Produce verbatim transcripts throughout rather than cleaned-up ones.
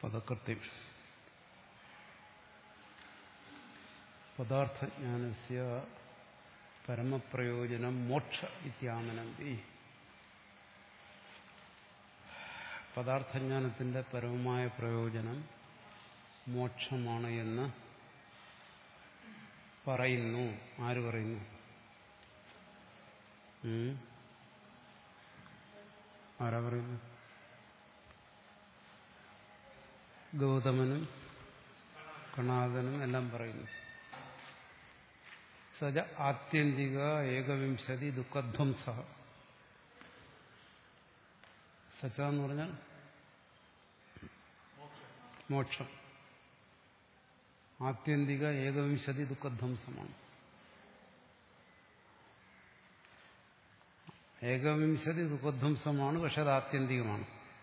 പദകൃത്യം. പദാർത്ഥജ്ഞാനസ്യ പരമപ്രയോജനം മോക്ഷ ഇത്യാമനന്തി. പദാർത്ഥജ്ഞാനത്തിന്റെ പരമമായ പ്രയോജനം മോക്ഷമാണ് എന്ന് പറയുന്നു. ആര് പറയുന്നു? ആരാ പറയുന്നു? ഗൗതമനും കണാദനും എല്ലാം പറയുന്നു. സജ ആത്യന്തിക ഏകവിംശതി ദുഃഖധ്വംസ. സച്ച എന്ന് പറഞ്ഞാൽ മോക്ഷം. ആത്യന്തിക ഏകവിംശതി ദുഃഖധ്വംസമാണ്. ഏകവിംശതി ദുഃഖധ്വംസമാണ്, പക്ഷെ അത് ആത്യന്തികമാണ്.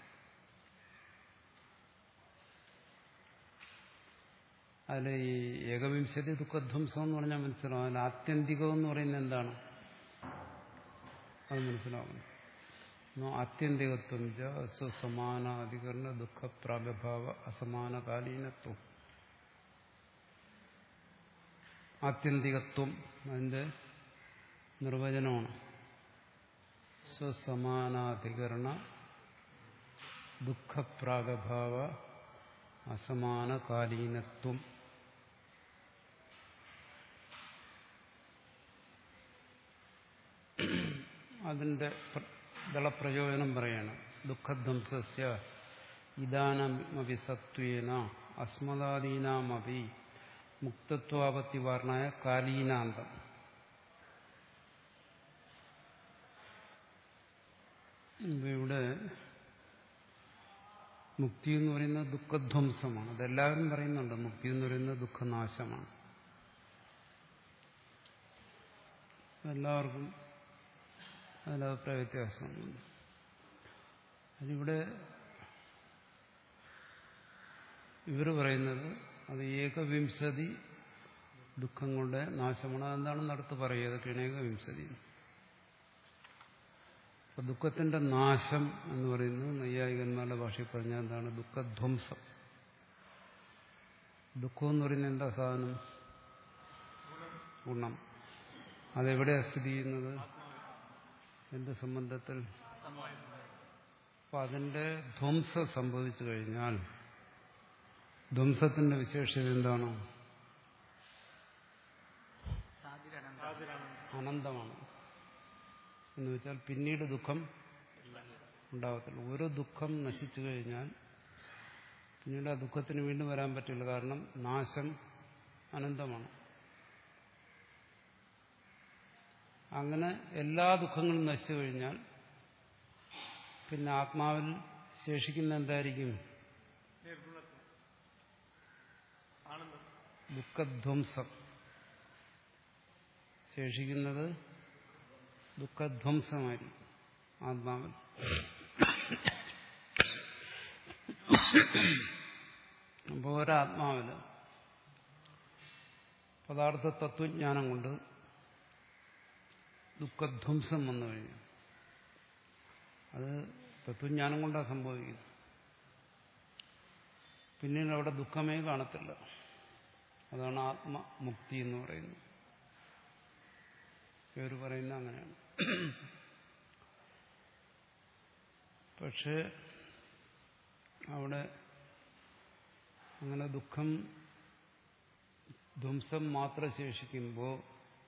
അതിൽ ഈ ഏകവിംശതി ദുഃഖധ്വംസം എന്ന് പറഞ്ഞാൽ മനസ്സിലാവും. അതിൽ ആത്യന്തികം എന്ന് പറയുന്നത് എന്താണ്? അത് മനസ്സിലാവണം. ആത്യന്തികത്വം ച സ്വസമാനാധികരണ ദുഃഖ പ്രാഗഭാവ അസമാനകാലീനത്വം. ആത്യന്തികത്വം അതിന്റെ നിർവചനമാണ്. സ്വസമാനാധികരണ ദുഃഖപ്രാഗഭാവ അസമാനകാലീനത്വം. അതിന്റെ ദളപ്രയോജനം പറയാണ്. ദുഃഖധ്വംസസ്യ ഇദാനമപി സത്വേന അസ്മദാദീനാമപി മുക്തത്വാപത്തിവാർണായ കാലീനാന്തം. ഇവിടെ മുക്തി എന്ന് പറയുന്നത് ദുഃഖധ്വംസമാണ്. അതെല്ലാവരും പറയുന്നുണ്ട്. മുക്തി എന്ന് പറയുന്നത് ദുഃഖനാശമാണ്. എല്ലാവർക്കും അതിലഭിപ്രായ വ്യത്യാസമുണ്ട്. അതിവിടെ ഇവർ പറയുന്നത് അത് ഏകവിംശതി ദുഃഖങ്ങളുടെ നാശമാണ്. അതെന്താണെന്ന് അടുത്ത് പറയുക. അതൊക്കെയാണ് ഏകവിംശതി. അപ്പൊ ദുഃഖത്തിന്റെ നാശം എന്ന് പറയുന്നത് നൈയായികന്മാരുടെ ഭാഷയിൽ പറഞ്ഞാൽ എന്താണ്? ദുഃഖധ്വംസം. ദുഃഖം എന്ന് പറയുന്നത് എന്താ സാധനം? ഗുണം. അതെവിടെയാണ് സ്ഥിതി ചെയ്യുന്നത്? എന്ത് സംബന്ധത്തിൽ? അപ്പൊ അതിന്റെ ധ്വംസം സംഭവിച്ചു കഴിഞ്ഞാൽ ധ്വംസത്തിന്റെ വിശേഷത എന്താണ്? അനന്തമാണ്. എന്ന് വെച്ചാൽ പിന്നീട് ദുഃഖം ഉണ്ടാകത്തില്ല. ഓരോ ദുഃഖം നശിച്ചു കഴിഞ്ഞാൽ പിന്നീട് ആ ദുഃഖത്തിന് വീണ്ടും വരാൻ പറ്റില്ല. കാരണം നാശം അനന്തമാണ്. അങ്ങനെ എല്ലാ ദുഃഖങ്ങളും നശിച്ചു കഴിഞ്ഞാൽ പിന്നെ ആത്മാവിൽ ശേഷിക്കുന്ന എന്തായിരിക്കും? ദുഃഖധ്വംസം. ശേഷിക്കുന്നത് ദുഃഖധ്വംസമായിരിക്കും ആത്മാവിൽ. അപ്പോൾ ഒരാത്മാവില് പദാർത്ഥ തത്വജ്ഞാനം കൊണ്ട് ദുഃഖധ്വംസം വന്നു കഴിഞ്ഞു. അത് തത്വജ്ഞാനം കൊണ്ടാണ് സംഭവിക്കുന്നത്. പിന്നീട് അവിടെ ദുഃഖമേ കാണത്തില്ല. അതാണ് ആത്മമുക്തി എന്ന് പറയുന്നത്. ഇവർ പറയുന്നത് അങ്ങനെയാണ്. പക്ഷേ അവിടെ അങ്ങനെ ദുഃഖം ധ്വംസം മാത്രം ശേഷിക്കുമ്പോൾ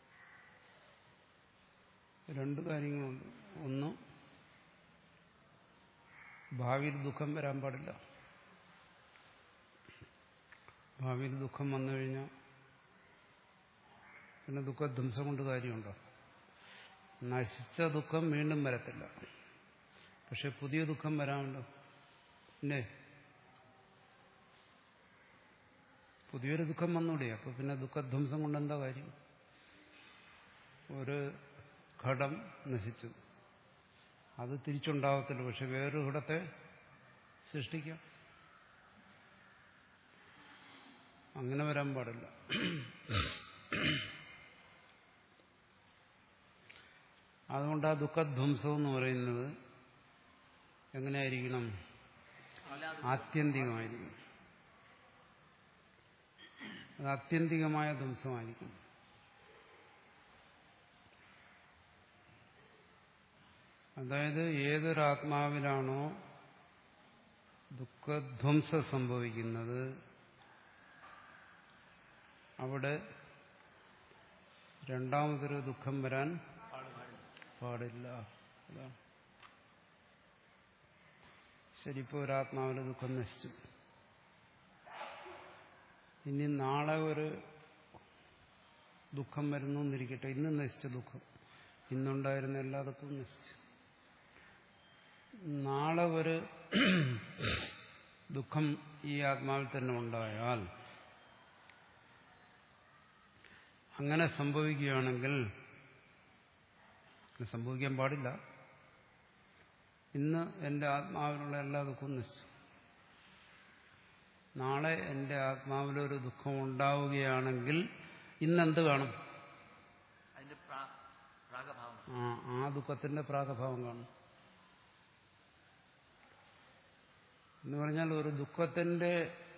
രണ്ട് കാര്യങ്ങളുണ്ട്. ഒന്ന്, ഭാവിയിൽ ദുഃഖം വരാൻ പാടില്ല. ഭാവിയിൽ ദുഃഖം വന്നു കഴിഞ്ഞാൽ പിന്നെ ദുഃഖധ്വംസം കൊണ്ട് കാര്യമുണ്ടോ? നശിച്ച ദുഃഖം വീണ്ടും വരത്തില്ല. പക്ഷെ പുതിയ ദുഃഖം വരാനുണ്ടോ? പിന്നെ പുതിയൊരു ദുഃഖം വന്നൂടെ? അപ്പൊ പിന്നെ ദുഃഖധ്വംസം കൊണ്ട് എന്താ കാര്യം? ഒരു ഘടം നശിച്ചു, അത് തിരിച്ചുണ്ടാവത്തില്ല. പക്ഷെ വേറൊരു ഘടത്തെ സൃഷ്ടിക്കാം. അങ്ങനെ വരാൻ പാടില്ല. അതുകൊണ്ട് ആ ദുഃഖധ്വംസം എന്ന് പറയുന്നത് എങ്ങനെയായിരിക്കണം? ആത്യന്തികമായിരിക്കും. അത് ആത്യന്തികമായ ധ്വംസമായിരിക്കും. അതായത് ഏതൊരാത്മാവിലാണോ ദുഃഖധ്വംസം സംഭവിക്കുന്നത് അവിടെ രണ്ടാമതൊരു ദുഃഖം വരാൻ പാടില്ല. അതാണ് ശരി. ഇപ്പോൾ ഒരാത്മാവിലെ ദുഃഖം നശിച്ചു. ഇനി നാളെ ഒരു ദുഃഖം വരുന്നു എന്നിരിക്കട്ടെ. ഇന്ന് നശിച്ച ദുഃഖം, ഇന്നുണ്ടായിരുന്ന എല്ലാ ദുഃഖവും നശിച്ചു. നാളെ ഒരു ദുഃഖം ഈ ആത്മാവിൽ തന്നെ ഉണ്ടായാൽ, അങ്ങനെ സംഭവിക്കുകയാണെങ്കിൽ, അങ്ങനെ സംഭവിക്കാൻ പാടില്ല. ഇന്ന് എൻ്റെ ആത്മാവിലുള്ള എല്ലാ ദുഃഖവും നശിച്ചു. നാളെ എൻ്റെ ആത്മാവിലൊരു ദുഃഖം ഉണ്ടാവുകയാണെങ്കിൽ ഇന്നെന്ത് കാണും? ആ ആ ദുഃഖത്തിന്റെ പ്രാഗഭാവം കാണും. എന്ന് പറഞ്ഞാൽ ഒരു ദുഃഖത്തിന്റെ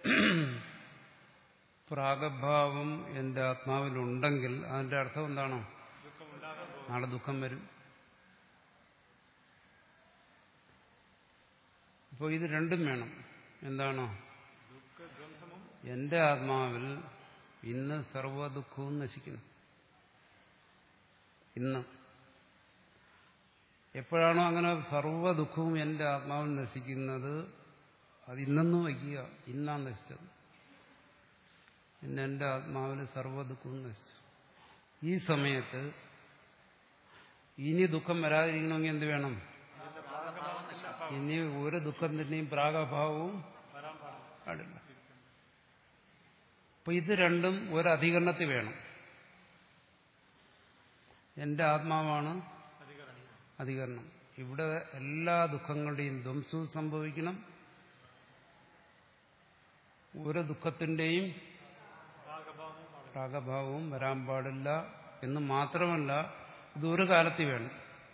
പ്രാഗഭാവം എൻ്റെ ആത്മാവിലുണ്ടെങ്കിൽ അതിന്റെ അർത്ഥം എന്താണോ? നാളെ ദുഃഖം വരും. അപ്പോൾ ഇത് രണ്ടും വേണം. എന്താണോ? എന്റെ ആത്മാവിൽ ഇന്ന് സർവ്വ ദുഃഖവും നശിക്കുന്നു. ഇന്ന് എപ്പോഴാണോ അങ്ങനെ സർവ്വ ദുഃഖവും എന്റെ ആത്മാവിൽ നശിക്കുന്നത്, അത് ഇന്നെന്ന് വയ്ക്കുക. ഇന്നാണ് നശിച്ചത്. ഇന്ന് എന്റെ ആത്മാവിൽ സർവ്വ ദുഃഖവും നശിച്ചു. ഈ സമയത്ത് ഇനി ദുഃഖം വരാതിരിക്കണമെങ്കിൽ എന്ത് വേണം? ഇനി ഒരു ദുഃഖത്തിന്റെയും പ്രാഗഭാവവും പാടില്ല. അപ്പൊ ഇത് രണ്ടും ഒരധികരണത്തിൽ വേണം. എന്റെ ആത്മാവാണ് അധികരണം. ഇവിടെ എല്ലാ ദുഃഖങ്ങളുടെയും ധ്വംസവും സംഭവിക്കണം. ഒരു ദുഃഖത്തിന്റെയും പ്രാഗഭാവവും വരാൻ പാടില്ല എന്ന് മാത്രമല്ല, ഇത് ഒരു കാലത്തിൽ വേണം.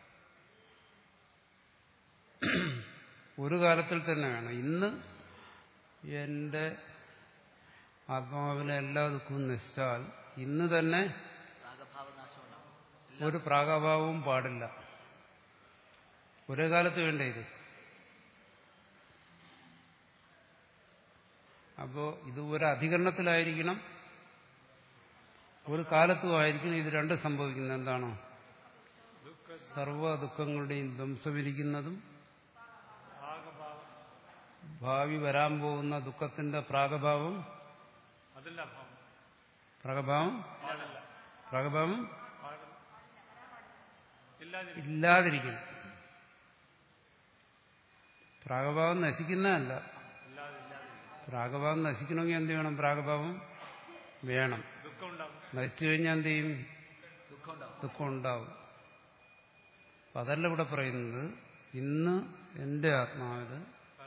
ഒരു കാലത്തിൽ തന്നെ വേണം. ഇന്ന് എന്റെ ആത്മാവിലെ എല്ലാ ദുഃഖവും നശിച്ചാൽ ഇന്ന് തന്നെ ഒരു പ്രാഗഭാവവും പാടില്ല. ഒരേ കാലത്ത് വേണ്ടേ ഇത്. അപ്പോ ഇത് ഒരു അധികരണത്തിലായിരിക്കണം, ഒരു കാലത്തുമായിരിക്കണം. ഇത് രണ്ടും സംഭവിക്കുന്നത് എന്താണോ? സർവ്വ ദുഃഖങ്ങളുടെയും ധ്വംസമിരിക്കുന്നതും ഭാവി വരാൻ പോകുന്ന ദുഃഖത്തിന്റെ പ്രാഗഭാവം പ്രാഗഭാവം പ്രാഗഭാവം ഇല്ലാതിരിക്കണം. പ്രാഗഭാവം നശിക്കുന്നതല്ല. പ്രാഗഭാവം നശിക്കണമെങ്കിൽ എന്ത് വേണം? പ്രാഗഭാവം വേണം. നശിച്ചു കഴിഞ്ഞാൽ എന്ത് ചെയ്യും? ദുഃഖം ഉണ്ടാവും. അപ്പൊ അതല്ല ഇവിടെ പറയുന്നത്. ഇന്ന് എന്റെ ആത്മാവില്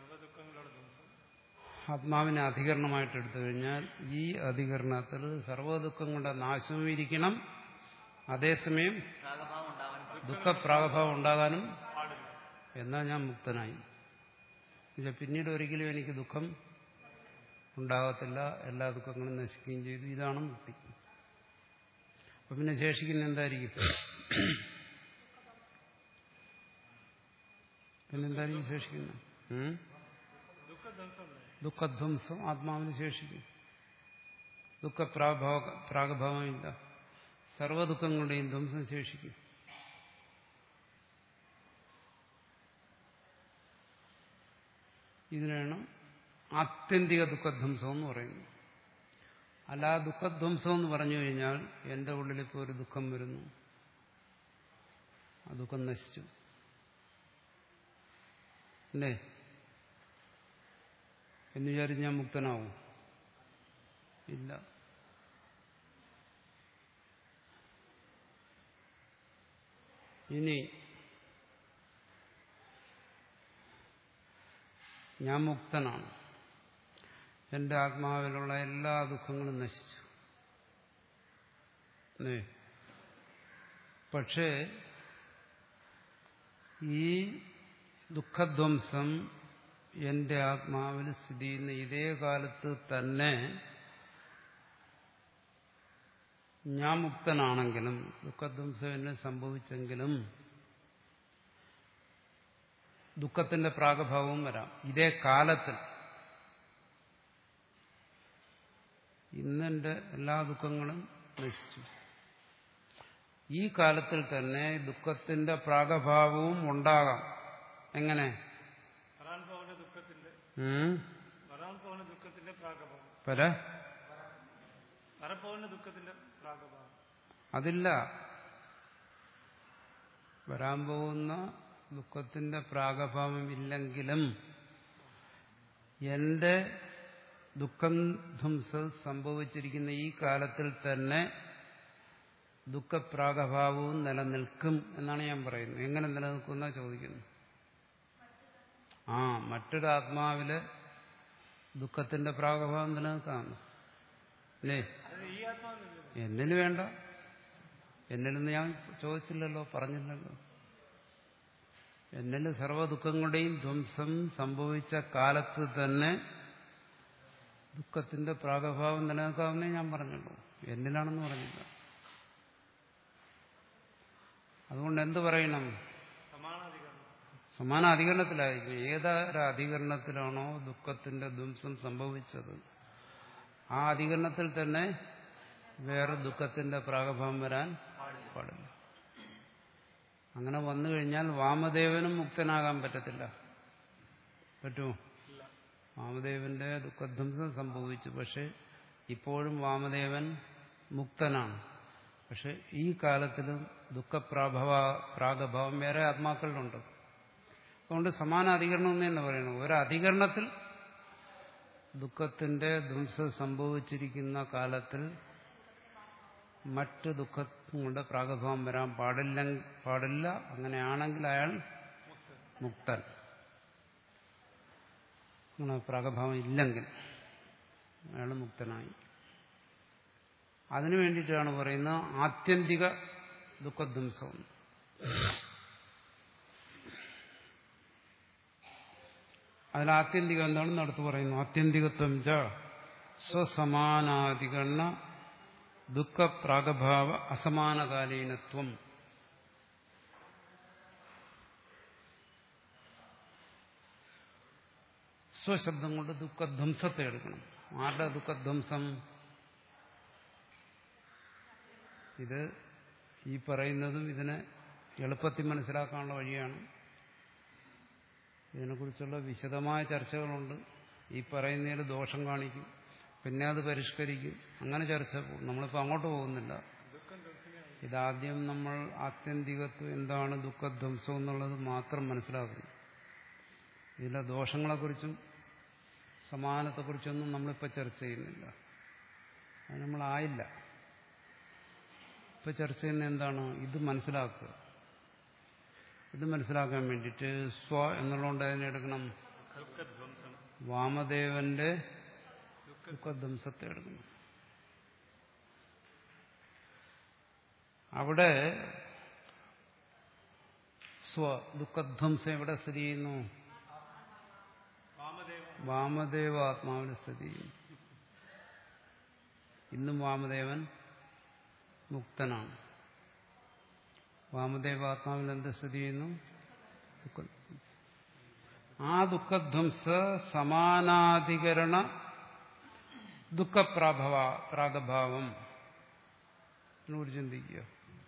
ആത്മാവിനെ അധികരണമായിട്ട് എടുത്തു കഴിഞ്ഞാൽ ഈ അധികരണത്തിൽ സർവ്വദുഃഖങ്ങളുടെ നാശവും ഇരിക്കണം, അതേസമയം ദുഃഖപ്രാഗഭാവം ഉണ്ടാകാനും. എന്നാൽ ഞാൻ മുക്തനായി. പിന്നീട് ഒരിക്കലും എനിക്ക് ദുഃഖം ഉണ്ടാകത്തില്ല, എല്ലാ ദുഃഖങ്ങളും നശിക്കുകയും ചെയ്തു. ഇതാണ് മുക്തി. അപ്പൊ പിന്നെ ശേഷിക്കുന്ന എന്തായിരിക്കും? പിന്നെന്തായിരിക്കും ശേഷിക്കുന്നത്? ദുഃഖധ്വംസം ആത്മാവിന് ശേഷിക്കും. ദുഃഖപ്രാഗഭാവ പ്രാഗഭാവമില്ല. സർവ്വദുഃഖങ്ങളുടെയും ധ്വംസം ശേഷിക്കും. ഇതിനാണ് ആത്യന്തിക ദുഃഖധ്വംസം എന്ന് പറയുന്നത്. അല്ല, ദുഃഖധ്വംസം എന്ന് പറഞ്ഞു കഴിഞ്ഞാൽ എന്റെ ഉള്ളിലിപ്പോൾ ഒരു ദുഃഖം വരുന്നു, ആ ദുഃഖം നശിച്ചു അല്ലേ എന്ന് വിചാരിച്ച് ഞാൻ മുക്തനാവും? ഇല്ല. ഇനി ഞാൻ മുക്തനാണ്, എന്റെ ആത്മാവിലുള്ള എല്ലാ ദുഃഖങ്ങളും നശിച്ചു. പക്ഷേ ഈ ദുഃഖധ്വംസം എന്റെ ആത്മാവിൽ സ്ഥിതി ചെയ്യുന്ന ഇതേ കാലത്ത് തന്നെ ഞാൻ മുക്തനാണെങ്കിലും ദുഃഖധ്വംസം എന്നെ സംഭവിച്ചെങ്കിലും ദുഃഖത്തിന്റെ പ്രാഗഭാവവും വരാം. ഇതേ കാലത്തിൽ ഇന്നെന്റെ എല്ലാ ദുഃഖങ്ങളും നശിച്ചു. ഈ കാലത്തിൽ തന്നെ ദുഃഖത്തിന്റെ പ്രാഗഭാവവും ഉണ്ടാകാം. എങ്ങനെ? അതില്ല. വരാൻ പോകുന്ന ദുഃഖത്തിന്റെ പ്രാഗഭാവം ഇല്ലെങ്കിലും എന്റെ ദുഃഖം ധ്വംസം സംഭവിച്ചിരിക്കുന്ന ഈ കാലത്തിൽ തന്നെ ദുഃഖപ്രാഗഭാവവും നിലനിൽക്കും എന്നാണ് ഞാൻ പറയുന്നത്. എങ്ങനെ നിലനിൽക്കുന്ന ചോദിക്കുന്നു. ആ മറ്റൊരു ആത്മാവില് ദുഃഖത്തിന്റെ പ്രാഗഭാവം നിലനിൽക്കാം അല്ലേ? എന്നിന് വേണ്ട. എന്നിലെന്ന് ഞാൻ ചോദിച്ചില്ലല്ലോ, പറഞ്ഞില്ലല്ലോ. എന്നിൽ സർവ്വ ദുഃഖങ്ങളുടെയും ധ്വംസം സംഭവിച്ച കാലത്ത് തന്നെ ദുഃഖത്തിന്റെ പ്രാഗഭാവം നിലനിൽക്കാമെന്നേ ഞാൻ പറഞ്ഞുള്ളൂ. എന്നിലാണെന്ന് പറഞ്ഞില്ല. അതുകൊണ്ട് എന്ത് പറയണം? സമാന അധികരണത്തിലായിരിക്കും. ഏതൊരു അധികരണത്തിലാണോ ദുഃഖത്തിന്റെ ധ്വംസം സംഭവിച്ചത് ആ അധികരണത്തിൽ തന്നെ വേറെ ദുഃഖത്തിന്റെ പ്രാഗഭാവം വരാൻ പാടില്ല. അങ്ങനെ വന്നു കഴിഞ്ഞാൽ വാമദേവനും മുക്തനാകാൻ പറ്റത്തില്ല. പറ്റുമോ? വാമദേവന്റെ ദുഃഖധ്വംസം സംഭവിച്ചു. പക്ഷെ ഇപ്പോഴും വാമദേവൻ മുക്തനാണ്. പക്ഷെ ഈ കാലത്തിലും ദുഃഖപ്രാഭവ പ്രാഗഭാവം വേറെ ആത്മാക്കളിലുണ്ട്. അതുകൊണ്ട് സമാന അധികരണം എന്ന് തന്നെ പറയണം. ഒരധികരണത്തിൽ ദുഃഖത്തിന്റെ ധ്വംസം സംഭവിച്ചിരിക്കുന്ന കാലത്തിൽ മറ്റ് ദുഃഖങ്ങളുടെ പ്രാഗഭാവം വരാൻ പാടില്ല പാടില്ല അങ്ങനെയാണെങ്കിൽ അയാൾ മുക്തൻ. അങ്ങനെ പ്രാഗഭാവം ഇല്ലെങ്കിൽ അയാൾ മുക്തനായി. അതിനു വേണ്ടിയിട്ടാണ് പറയുന്നത് ആത്യന്തിക ദുഃഖധ്വംസം. അതിൽ ആത്യന്തികം എന്താണെന്ന് അടുത്ത് പറയുന്നു. ആത്യന്തികത്വം ച സ്വസമാനാധികരണ ദുഃഖപ്രാഗഭാവ അസമാനകാലീനത്വം. സ്വശബ്ദം കൊണ്ട് ദുഃഖധ്വംസത്തെ എടുക്കണം. ആരുടെ ദുഃഖധ്വംസം? ഇത് ഈ പറയുന്നതും ഇതിനെ എളുപ്പത്തിൽ മനസ്സിലാക്കാനുള്ള വഴിയാണ്. ഇതിനെക്കുറിച്ചുള്ള വിശദമായ ചർച്ചകളുണ്ട്. ഈ പറയുന്നതിൽ ദോഷം കാണിക്കും, പിന്നെ അത് പരിഷ്കരിക്കും, അങ്ങനെ ചർച്ച പോകും. നമ്മളിപ്പോൾ അങ്ങോട്ട് പോകുന്നില്ല. ഇതാദ്യം നമ്മൾ ആത്യന്തികത്വം എന്താണ്, ദുഃഖധ്വംസം എന്നുള്ളത് മാത്രം മനസ്സിലാക്കുന്നു. ഇതിലെ ദോഷങ്ങളെക്കുറിച്ചും സമാനത്തെക്കുറിച്ചൊന്നും നമ്മളിപ്പോൾ ചർച്ച ചെയ്യുന്നില്ല. അത് നമ്മളായില്ല. ഇപ്പൊ ചർച്ച ചെയ്യുന്ന എന്താണ്? ഇത് മനസ്സിലാക്കുക. ഇത് മനസ്സിലാക്കാൻ വേണ്ടിയിട്ട് സ്വ എന്നുള്ളതുകൊണ്ട് അതിനെ എടുക്കണം. വാമദേവന്റെ ദുഃഖധ്വംസത്തെ എടുക്കണം. അവിടെ സ്വ ദുഃഖധ്വംസം എവിടെ സ്ഥിതി ചെയ്യുന്നു? വാമദേവ ആത്മാവിന് സ്ഥിതി ചെയ്യുന്നു. ഇന്നും വാമദേവൻ മുക്തനാണ്. വാമദേവ ആത്മാവിൽ എന്ത് സ്ഥിതി ചെയ്യുന്നു? ആ ദുഃഖധ്വംസ സമാനാധികരണ ദുഃഖപ്രാഭവ പ്രാഗഭാവം എന്നോട് ചിന്തിക്കുക.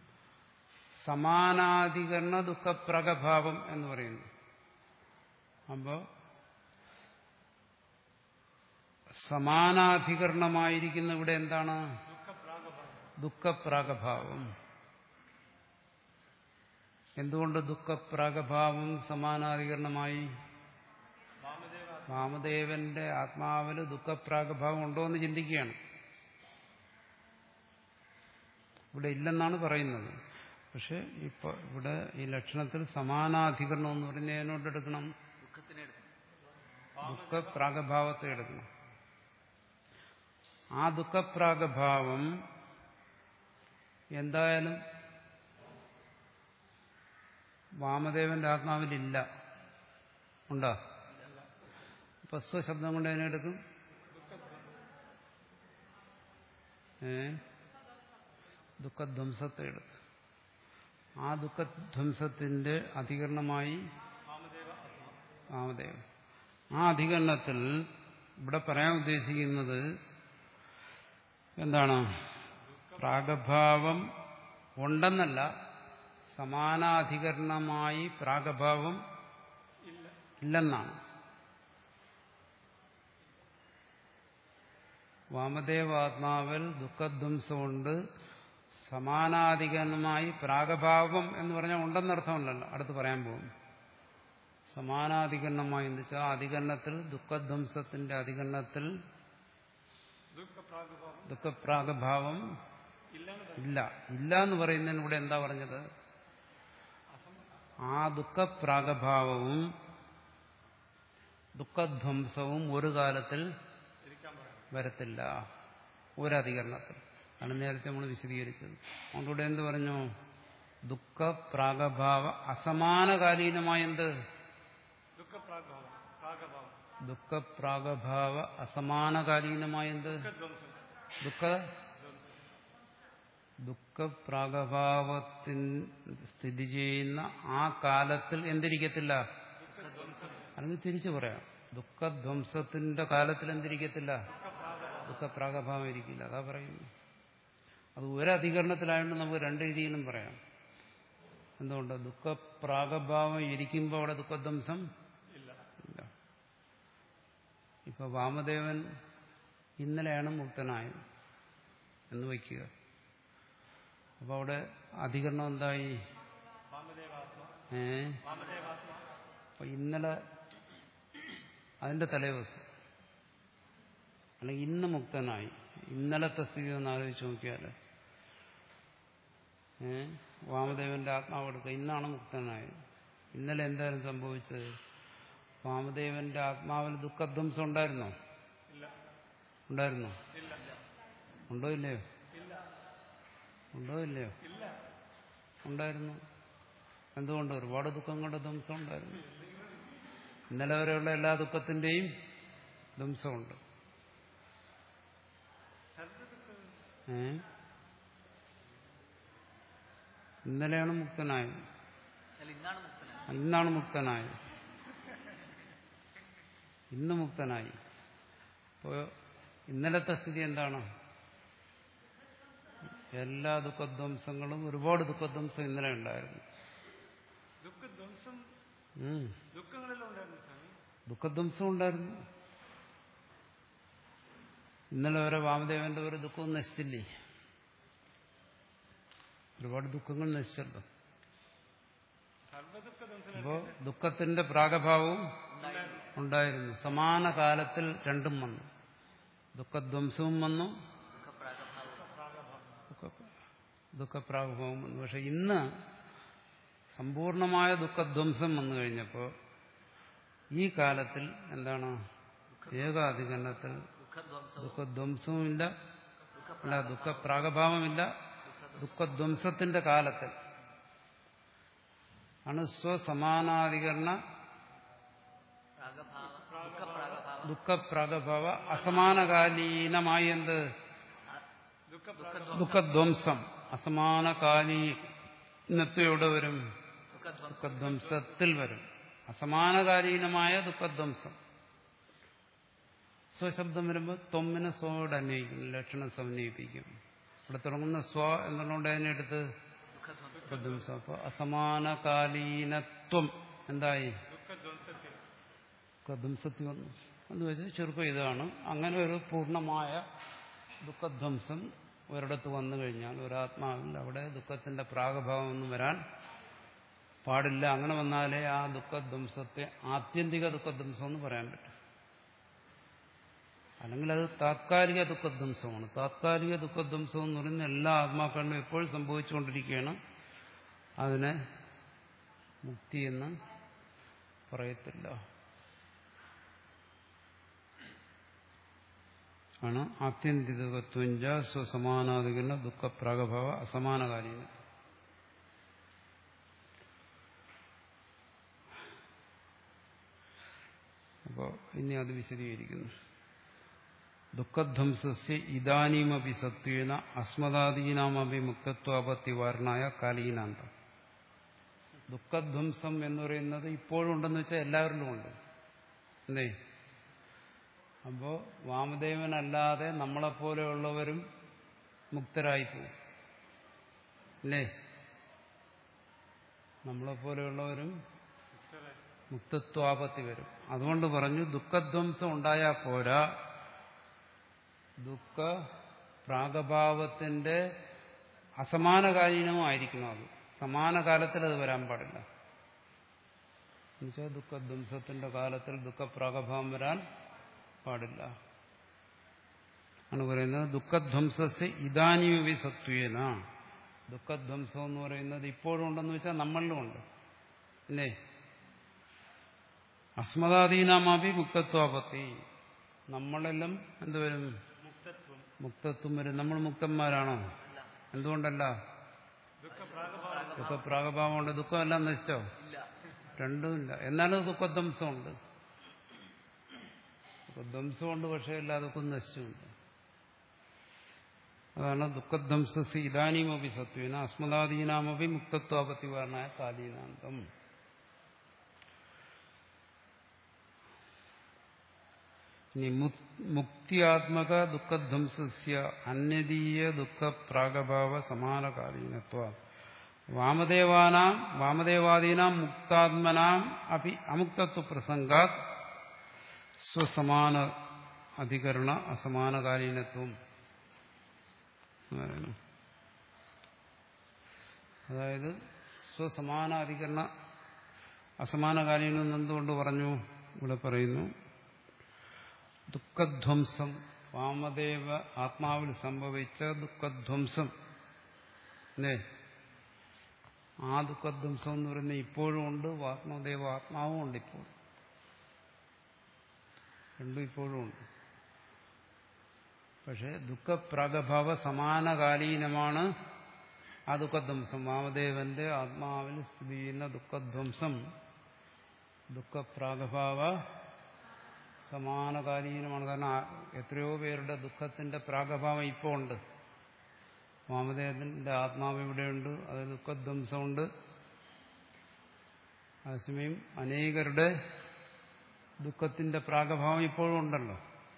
സമാനാധികരണ ദുഃഖപ്രാഗഭാവം എന്ന് പറയുന്നു. അപ്പോ സമാനാധികരണമായിരിക്കുന്ന ഇവിടെ എന്താണ്? ദുഃഖപ്രാഗഭാവം. എന്തുകൊണ്ട് ദുഃഖപ്രാഗഭാവം സമാനാധികരണമായി? വാമദേവന്റെ ആത്മാവിന് ദുഃഖപ്രാഗഭാവം ഉണ്ടോ എന്ന് ചിന്തിക്കുകയാണ്. ഇവിടെ ഇല്ലെന്നാണ് പറയുന്നത്. പക്ഷെ ഇപ്പൊ ഇവിടെ ഈ ലക്ഷണത്തിൽ സമാനാധികരണം എന്ന് പറയുന്നതിനോട് എടുക്കണം, ദുഃഖപ്രാഗഭാവത്തെ എടുക്കണം. ആ ദുഃഖപ്രാഗഭാവം എന്തായാലും വാമദേവന്റെ ആത്മാവിലില്ല. ഉണ്ടോ? ഇപ്പൊ സ്വശബ്ദം കൊണ്ട് അതിനെടുക്കും. ഏ ദുഃഖധ്വംസത്തെ എടുത്ത് ആ ദുഃഖധ്വംസത്തിന്റെ അധികരണമായി വാമദേവൻ. ആ അധികരണത്തിൽ ഇവിടെ പറയാൻ ഉദ്ദേശിക്കുന്നത് എന്താണ്? പ്രാഗഭാവം ഉണ്ടെന്നല്ല, സമാനാധികരണമായി പ്രാഗഭാവം ഇല്ലെന്നാണ്. വാമദേവാത്മാവിൽ ദുഃഖധ്വംസമുണ്ട്, സമാനാധികരണമായി പ്രാഗഭാവം എന്ന് പറഞ്ഞാൽ ഉണ്ടെന്നർത്ഥമല്ലല്ലോ, അടുത്ത് പറയാൻ പോകും. സമാനാധികരണമായി എന്ന് വെച്ചാൽ അധികരണത്തിൽ ദുഃഖധ്വംസത്തിന്റെ അധികരണത്തിൽ ദുഃഖപ്രാഗഭാവം ഇല്ല. ഇല്ല എന്ന് പറയുന്നതിന് ഇവിടെ എന്താ പറഞ്ഞത്? ആ ദുഃഖപ്രാഗഭാവവും ദുഃഖധ്വംസവും ഒരു കാലത്തിൽ വരത്തില്ല, ഒരധികരണത്തിൽ. ആണ് നേരത്തെ നമ്മൾ വിശദീകരിച്ചത്. അതുകൊണ്ടിവിടെ എന്ത് പറഞ്ഞു? ദുഃഖപ്രാഗഭാവ അസമാനകാലീനമായ എന്ത്? ദുഃഖപ്രാഗഭാവ അസമാനകാലീനമായ എന്ത്? ദുഃഖ ദുഃഖപ്രാഗഭാവത്തിൽ സ്ഥിതി ചെയ്യുന്ന ആ കാലത്തിൽ എന്തിരിക്കത്തില്ല? അല്ലെങ്കിൽ തിരിച്ചു പറയാം, ദുഃഖധ്വംസത്തിന്റെ കാലത്തിൽ എന്തിരിക്കത്തില്ല? ദുഃഖപ്രാഗഭാവം ഇരിക്കില്ല. അതാ പറയുന്നു. അത് ഒരധികരണത്തിലായതുകൊണ്ട് നമുക്ക് രണ്ട് രീതിയിലും പറയാം. എന്തുകൊണ്ട്? ദുഃഖപ്രാഗഭാവം ഇരിക്കുമ്പോൾ അവിടെ ദുഃഖധ്വംസം ഇല്ല. ഇപ്പൊ വാമദേവൻ ഇന്നലെയാണ് മുക്തനായത് എന്ന് വയ്ക്കുക. അപ്പൊ അവിടെ അധികരണം എന്തായി? ഏ അപ്പൊ ഇന്നലെ അതിന്റെ തലേദിവസം അല്ലെങ്കിൽ ഇന്ന് മുക്തനായി. ഇന്നലത്തെ സ്ഥിതി ഒന്ന് ആലോചിച്ച് നോക്കിയാൽ ഏ വാമദേവന്റെ ആത്മാവ് എടുക്കുക, ഇന്നാണ് മുക്തനായത്. ഇന്നലെ എന്തായാലും സംഭവിച്ചത്? വാമദേവന്റെ ആത്മാവിൽ ദുഃഖധ്വംസം ഉണ്ടായിരുന്നോ? ഉണ്ടായിരുന്നോ? ഉണ്ടോ ഇല്ലയോ? ഉണ്ടോ ഇല്ലയോ? ഉണ്ടായിരുന്നു. എന്തുകൊണ്ട്? ഒരുപാട് ദുഃഖങ്ങളുടെ ധ്വംസം ഉണ്ടായിരുന്നു. ഇന്നലെ വരെയുള്ള എല്ലാ ദുഃഖത്തിന്റെയും ധ്വംസമുണ്ട്. ഏ ഇന്നലെയാണ് മുക്തനായത്. ഇന്നാണ് മുക്തനായത്. ഇന്ന് മുക്തനായി. അപ്പോ ഇന്നലത്തെ സ്ഥിതി എന്താണ്? എല്ലാ ദുഃഖധ്വംസങ്ങളും, ഒരുപാട് ദുഃഖധ്വംസം ഇന്നലെ ഉണ്ടായിരുന്നു. ദുഃഖധ്വംസം ഉണ്ടായിരുന്നു. ഇന്നലെ വരെ വാമദേവന്റെ ഒരു ദുഃഖവും നശിച്ചില്ലേ? ഒരുപാട് ദുഃഖങ്ങൾ നശിച്ചല്ലോ. അപ്പോ ദുഃഖത്തിന്റെ പ്രാഗഭാവവും ഉണ്ടായിരുന്നു. സമാന കാലത്തിൽ രണ്ടും വന്നു. ദുഃഖധ്വംസവും വന്നു, ദുഃഖപ്രാഗഭാവം വന്നു. പക്ഷെ ഇന്ന് സമ്പൂർണമായ ദുഃഖധ്വംസം വന്നു കഴിഞ്ഞപ്പോൾ ഈ കാലത്തിൽ എന്താണ്? ഏകാധികരണത്തിൽ ദുഃഖധ്വംസവുമില്ല, അല്ല ദുഃഖപ്രാഗഭാവമില്ല. ദുഃഖധ്വംസത്തിന്റെ കാലത്തിൽ ആണ് സ്വസമാനാധികരണ ദുഃഖപ്രാഗഭാവ അസമാനകാലീനമായി എന്ത്? ദുഃഖധ്വംസം. അസമാനകാലീനത്വയോടെ വരും, ദുഃഖധ്വംസത്തിൽ വരും. അസമാനകാലീനമായ ദുഃഖധ്വംസം. സ്വശബ്ദം വരുമ്പോൾ ത്വമ്മിനെ സ്വയോട് അന്വയിക്കും, ലക്ഷണം സമന്വയിപ്പിക്കും. ഇവിടെ തുടങ്ങുന്ന സ്വ എന്നുള്ളതുകൊണ്ട് അതിനെടുത്ത് ദുഃഖധ്വംസം. അപ്പൊ അസമാനകാലീനത്വം എന്തായി? ദുഃഖധ്വംസത്തിൽ വന്നു എന്ന് വെച്ചാൽ ചുരുക്കം ഇതാണ്. അങ്ങനെ ഒരു പൂർണ്ണമായ ദുഃഖധ്വംസം ഒരിടത്ത് വന്നു കഴിഞ്ഞാൽ ഒരാത്മാവിൽ അവിടെ ദുഃഖത്തിന്റെ പ്രാഗഭാവമൊന്നും വരാൻ പാടില്ല. അങ്ങനെ വന്നാലേ ആ ദുഃഖധ്വംസത്തെ ആത്യന്തിക ദുഃഖധ്വംസം എന്ന് പറയാൻ പറ്റും. അല്ലെങ്കിൽ അത് താത്കാലിക ദുഃഖധ്വംസമാണ്. താത്കാലിക ദുഃഖധ്വംസം എന്ന് പറയുന്ന എല്ലാ ആത്മാക്കളിലും എപ്പോഴും സംഭവിച്ചുകൊണ്ടിരിക്കുകയാണ്. അതിനെ മുക്തി എന്ന് പറയത്തില്ല. ആണ് ആത്യന്തികത്വഞ്ച സ്വസമാനാധികരണ ദുഃഖപ്രാഗഭാവ അസമാനകാലീന. അപ്പോൾ ഇനി അത് വിശദീകരിക്കുന്നു. ദുഃഖധ്വംസസ്യ ഇദാനീമപി സത്വേന അസ്മദാദീനാമപി മുക്തത്വാപത്തിവാരണായ കാലീനാന്തം. ദുഃഖധ്വംസം എന്ന് പറയുന്നത് ഇപ്പോഴും ഉണ്ടെന്ന് വെച്ചാൽ എല്ലാവരിലും ഉണ്ട്. എന്തേ? അപ്പോ വാമദേവനല്ലാതെ നമ്മളെപ്പോലെയുള്ളവരും മുക്തരായിപ്പോവും. അല്ലേ? നമ്മളെപ്പോലെയുള്ളവരും മുക്തത്വാപത്തി വരും. അതുകൊണ്ട് പറഞ്ഞു ദുഃഖധ്വംസം ഉണ്ടായാൽ പോരാ, ദുഃഖ പ്രാഗഭാവത്തിന്റെ അസമാനകാലീനമായിരിക്കണം. അത് സമാന കാലത്തിൽ അത് വരാൻ പാടില്ല. എന്നുവെച്ചാൽ ദുഃഖധ്വംസത്തിന്റെ കാലത്തിൽ ദുഃഖപ്രാഗഭാവം വരാൻ പാടില്ല ആണ് പറയുന്നത്. ദുഃഖധ്വംസസ് ഇദാനീമപി സത്വേന, ദുഃഖധ്വംസം എന്ന് പറയുന്നത് ഇപ്പോഴും ഉണ്ടെന്ന് വെച്ചാൽ നമ്മളിലുമുണ്ട്. അല്ലേ? അസ്മദാദീനാമപി മുക്തത്വാപത്തി, നമ്മളെല്ലാം എന്തുവരും? മുക്തത്വം വരും. നമ്മൾ മുക്തന്മാരാണോ? എന്തുകൊണ്ടല്ല? ദുഃഖപ്രാഗഭാവമുണ്ട്. ദുഃഖമെല്ലാം നശിച്ചോ? രണ്ടുമില്ല. എന്നാലും ദുഃഖധ്വംസമുണ്ട്. ദുഃഖധ്വംസമുണ്ട്, പക്ഷേ എല്ലാ ദുഃഖം നശിച്ചുണ്ട്. അതാണ് ദുഃഖധ്വംസസ് ഇദാനീമപി സത്വേന അസ്മദാദീനാമപി മുക്തത്വാപത്തിവാരണായ കാലീനാന്തം. ഇനി മുക്തിയാത്മക ദുഃഖധ്വംസസ്യ അന്യതീയ ദുഃഖപ്രാഗഭാവ സമാനകാലീനത്വ വാമദേവാനാം വാമദേവാദീനാം മുക്താത്മനാം അപി അമുക്തത്വ പ്രസംഗാത് സ്വസമാന അധികരണ അസമാനകാലീനത്വം. അതായത് സ്വസമാനാധികരണ അസമാനകാലീനം എന്തുകൊണ്ട് പറഞ്ഞു? ഇവിടെ പറയുന്നു, ദുഃഖധ്വംസം, വാമദേവ ആത്മാവിൽ സംഭവിച്ച ദുഃഖധ്വംസം, അല്ലേ? ആ ദുഃഖധ്വംസം എന്ന് പറയുന്നത് ഇപ്പോഴും ഉണ്ട്. വാമദേവ ആത്മാവും ഉണ്ട്. ഇപ്പോൾ രണ്ടും ഇപ്പോഴും ഉണ്ട്. പക്ഷെ ദുഃഖപ്രാഗഭാവ സമാനകാലീനമാണ് ആ ദുഃഖധ്വംസം. വാമദേവന്റെ ആത്മാവിൽ സ്ഥിതി ചെയ്യുന്ന ദുഃഖധ്വംസം ദുഃഖപ്രാഗഭാവ സമാനകാലീനമാണ്. കാരണം എത്രയോ പേരുടെ ദുഃഖത്തിന്റെ പ്രാഗഭാവം ഇപ്പോൾ ഉണ്ട്. വാമദേവന്റെ ആത്മാവ് ഇവിടെയുണ്ട്, അത് ദുഃഖധ്വംസമുണ്ട്. അതേസമയം അനേകരുടെ ദുഃഖത്തിന്റെ പ്രാഗഭാവം ഇപ്പോഴും ഉണ്ടല്ലോ.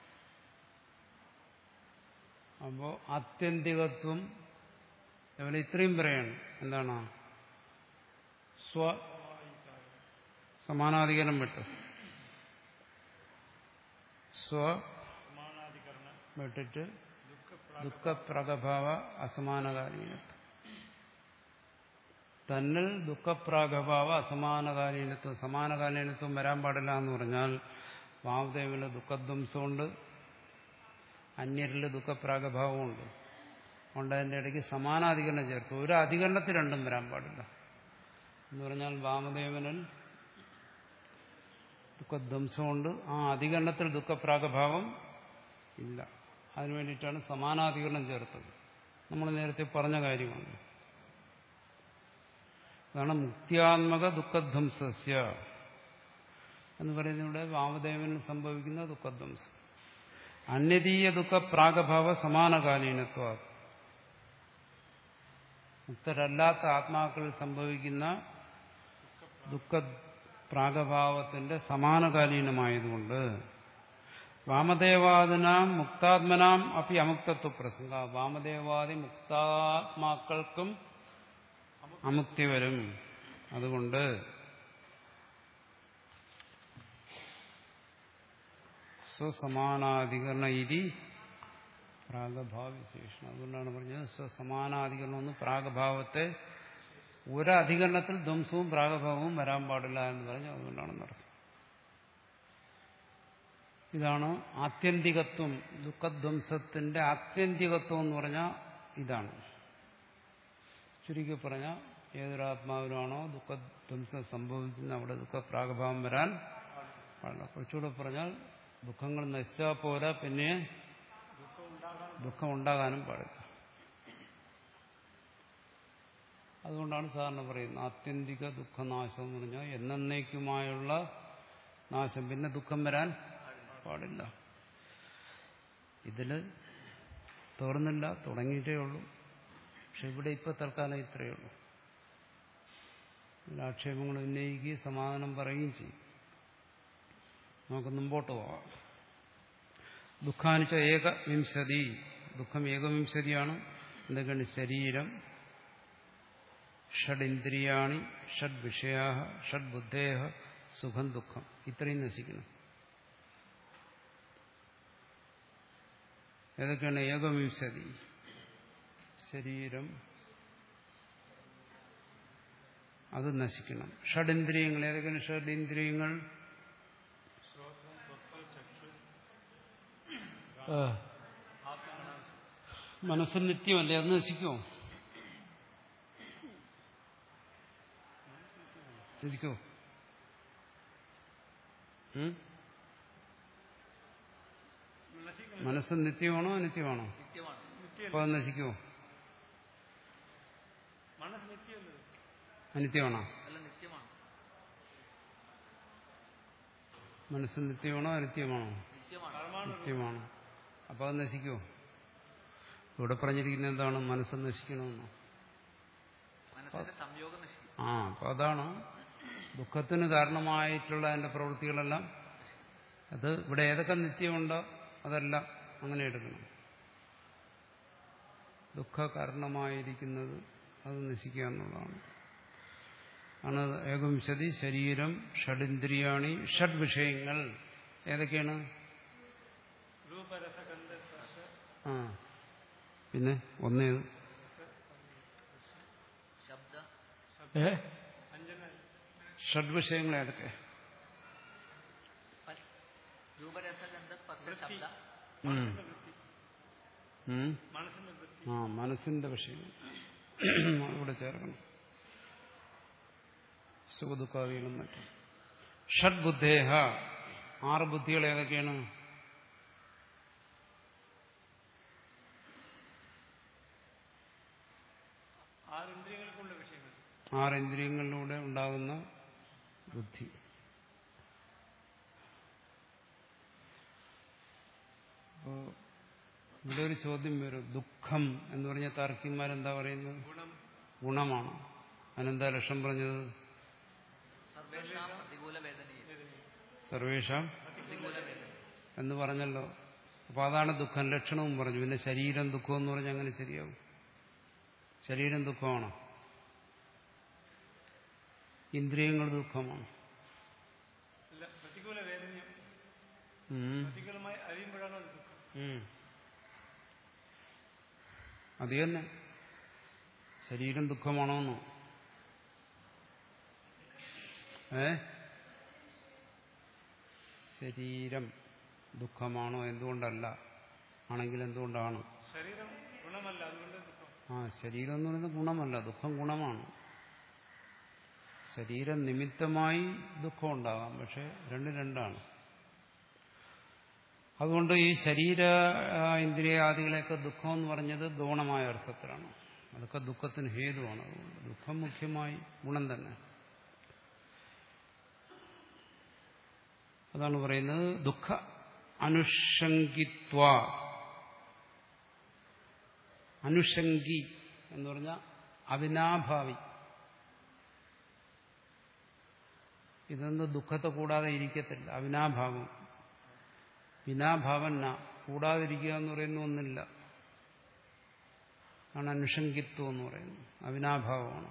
അപ്പോ ആത്യന്തികത്വം ഇവിടെ ഇത്രയും പറയാണ്. എന്താണ്? സ്വ സമാനാധികരണം വിട്ട് സ്വ വിട്ടിട്ട് ദുഃഖപ്രാഗഭാവ അസമാനകാലീനത്വം. തന്നിൽ ദുഃഖപ്രാഗഭാവ അസമാനകാലീനത്വം, സമാനകാലീനത്വം വരാൻ പാടില്ല എന്ന് പറഞ്ഞാൽ വാമദേവന് ദുഃഖധ്വംസമുണ്ട്, അന്യരിൽ ദുഃഖപ്രാഗഭാവമുണ്ട്. അതുകൊണ്ട് അതിൻ്റെ ഇടയ്ക്ക് സമാനാധികരണം ചേർത്തു. ഒരു അധികരണത്തിൽ രണ്ടും വരാൻ പാടില്ല എന്ന് പറഞ്ഞാൽ വാമദേവനിൽ ദുഃഖധ്വംസമുണ്ട്, ആ അധികരണത്തിൽ ദുഃഖപ്രാഗഭാവം ഇല്ല. അതിനു വേണ്ടിയിട്ടാണ് സമാനാധികരണം ചേർത്തത്. നമ്മൾ നേരത്തെ പറഞ്ഞ കാര്യമാണ്. അതാണ് മുക്തിയാത്മക ദുഃഖധ്വംസസ്യ എന്ന് പറയുന്നത്. ഇവിടെ വാമദേവനിൽ സംഭവിക്കുന്ന ദുഃഖധ്വംസം അന്യതീയ ദുഃഖ പ്രാഗഭാവ സമാനകാലീനത്വ, മുക്തരല്ലാത്ത ആത്മാക്കളിൽ സംഭവിക്കുന്ന ദുഃഖ പ്രാഗഭാവത്തിന്റെ സമാനകാലീനമായതുകൊണ്ട് വാമദേവാദിനാം മുക്താത്മനാം അപ്പി അമുക്തത്വ പ്രസംഗ, വാമദേവാദി മുക്താത്മാക്കൾക്കും അമുക്തി വരും. അതുകൊണ്ട് സ്വസമാനാധികരണ ഇതി പ്രാഗഭാവവിശേഷണം. അതുകൊണ്ടാണ് പറഞ്ഞത് സ്വസമാനാധികരണം എന്ന്. പ്രാഗഭാവത്തെ ഒരധികരണത്തിൽ ധ്വംസവും പ്രാഗഭാവവും വരാൻ പാടില്ല എന്ന് പറഞ്ഞു. അതുകൊണ്ടാണ് നടത്തുന്നത്. ഇതാണ് ആത്യന്തികത്വം. ദുഃഖധ്വംസത്തിന്റെ ആത്യന്തികത്വം എന്ന് പറഞ്ഞാൽ ഇതാണ്. ചുരുക്കി പറഞ്ഞാൽ ഏതൊരാത്മാവിനാണോ ദുഃഖധ്വംസം സംഭവിക്കുന്നത് അവിടെ ദുഃഖപ്രാഗഭാവം വരാൻ പാടില്ല. കുറച്ചുകൂടെ പറഞ്ഞാൽ ദുഃഖങ്ങൾ നശിച്ചാൽ പോരാ, പിന്നെ ദുഃഖം ഉണ്ടാകാനും പാടില്ല. അതുകൊണ്ടാണ് സാറിന് പറയുന്നത് ആത്യന്തിക ദുഃഖനാശം എന്ന് പറഞ്ഞാൽ എന്നേക്കുമായുള്ള നാശം, പിന്നെ ദുഃഖം വരാൻ പാടില്ല. ഇതിൽ തീർന്നില്ല, തുടങ്ങിയിട്ടേ ഉള്ളൂ. പക്ഷെ ഇവിടെ ഇപ്പം തൽക്കാലം ഇത്രയേ ഉള്ളൂ. ആക്ഷേപങ്ങൾ ഉന്നയിക്കുകയും സമാധാനം പറയുകയും ചെയ്യും. നമുക്ക് മുമ്പോട്ട് പോവാം. ദുഃഖാനിച്ച ഏകവിംശതി, ദുഃഖം ഏകവിംശതിയാണ്. എന്തൊക്കെയാണ്? ശരീരം, ഷഡിന്ദ്രിയാണി, ഷഡ് വിഷയാ, ഷഡ് ബുദ്ധേഹ, സുഖം ദുഃഖം, ഇത്രയും നശിക്കണം. ഏതൊക്കെയാണ് ഏകവിംശതി? ശരീരം, അത് നശിക്കണം. ഷഡിന്ദ്രിയങ്ങൾ, ഏതൊക്കെയാണ് ഷഡിന്ദ്രിയങ്ങൾ? മനസ്സ് നിത്യമല്ലേ, അത് നശിക്കുമോ? നശിക്കുമോ? മനസ്സ് നിത്യമാണോ അനിത്യമാണോ? അപ്പൊ അത് നശിക്കുമോ? അനിത്യമാണോ? മനസ്സ് നിത്യമാണോ അനിത്യമാണോ? നിത്യമാണോ. അപ്പൊ അത് നശിക്കുമോ? ഇവിടെ പറഞ്ഞിരിക്കുന്നത് എന്താണ്? മനസ്സ് നശിക്കണമെന്നോ? ആ, അപ്പൊ അതാണ് ദുഃഖത്തിന് കാരണമായിട്ടുള്ള അതിന്റെ പ്രവൃത്തികളെല്ലാം. അത് ഇവിടെ ഏതൊക്കെ നിത്യമുണ്ടോ അതെല്ലാം അങ്ങനെ എടുക്കണം. ദുഃഖ കാരണമായിരിക്കുന്നത് അത് നശിക്കുക എന്നുള്ളതാണ്. ആണ് ഏകവിംശതി. ശരീരം, ഷഡിന്ദ്രിയാണി, ഷഡ് വിഷയങ്ങൾ ഏതൊക്കെയാണ്? ആ, പിന്നെ ഒന്നേത്? ഏ ഷഡ് വിഷയങ്ങൾ ഏതൊക്കെ? ആ, മനസ്സിന്റെ വിഷയം ഇവിടെ ചേർക്കണം. സുഖദുഃഖാദികളും മറ്റും. ഷഡ് ബുദ്ധേഹ, ആറ് ബുദ്ധികൾ ഏതൊക്കെയാണ്? ആറ് ഇന്ദ്രിയങ്ങളിലൂടെ ഉണ്ടാകുന്ന ബുദ്ധി. അപ്പോ ഇവിടെ ഒരു ചോദ്യം വരും. ദുഃഖം എന്ന് പറഞ്ഞ താർക്കികന്മാരെന്താ പറയുന്നത്? ഗുണമാണ്. അതിനെന്താ ലക്ഷണം പറഞ്ഞത്? സർവേഷാം എന്ന് പറഞ്ഞല്ലോ. അപ്പൊ അതാണ് ദുഃഖം. ലക്ഷണവും പറഞ്ഞു. പിന്നെ ശരീരം ദുഃഖം എന്ന് പറഞ്ഞാൽ അങ്ങനെ ശരിയാവും? ശരീരം ദുഃഖമാണോ? ഇന്ദ്രിയങ്ങൾ ദുഃഖമാണ്. അത് തന്നെ. ശരീരം ദുഃഖമാണോന്നോ? ഏ ശരീരം ദുഃഖമാണോ? എന്തുകൊണ്ടല്ല? ആണെങ്കിൽ എന്തുകൊണ്ടാണ്? ആ, ശരീരം എന്ന് പറയുന്നത് ഗുണമല്ല, ദുഃഖം ഗുണമാണ്. ശരീരം നിമിത്തമായി ദുഃഖം ഉണ്ടാകാം, പക്ഷെ രണ്ടും രണ്ടാണ്. അതുകൊണ്ട് ഈ ശരീര ഇന്ദ്രിയാദികളെയൊക്കെ ദുഃഖം എന്ന് പറഞ്ഞത് ഗൗണമായ അർത്ഥത്തിലാണ്. അതൊക്കെ ദുഃഖത്തിന് ഹേതുവാണ്. അതുകൊണ്ട് ദുഃഖം മുഖ്യമായി ഗുണം തന്നെ. അതാണ് പറയുന്നത് ദുഃഖ അനുഷംഗിത്വ. അനുഷംഗി എന്ന് പറഞ്ഞാൽ അവിനാഭാവി. ഇതൊന്നും ദുഃഖത്തെ കൂടാതെ ഇരിക്കത്തില്ല. അവിനാഭാവം. വിനാഭാവന, കൂടാതിരിക്കുക എന്ന് പറയുന്ന ഒന്നില്ല. ആണ് അനുഷംഗിത്വം എന്ന് പറയുന്നത്. അവിനാഭാവമാണ്.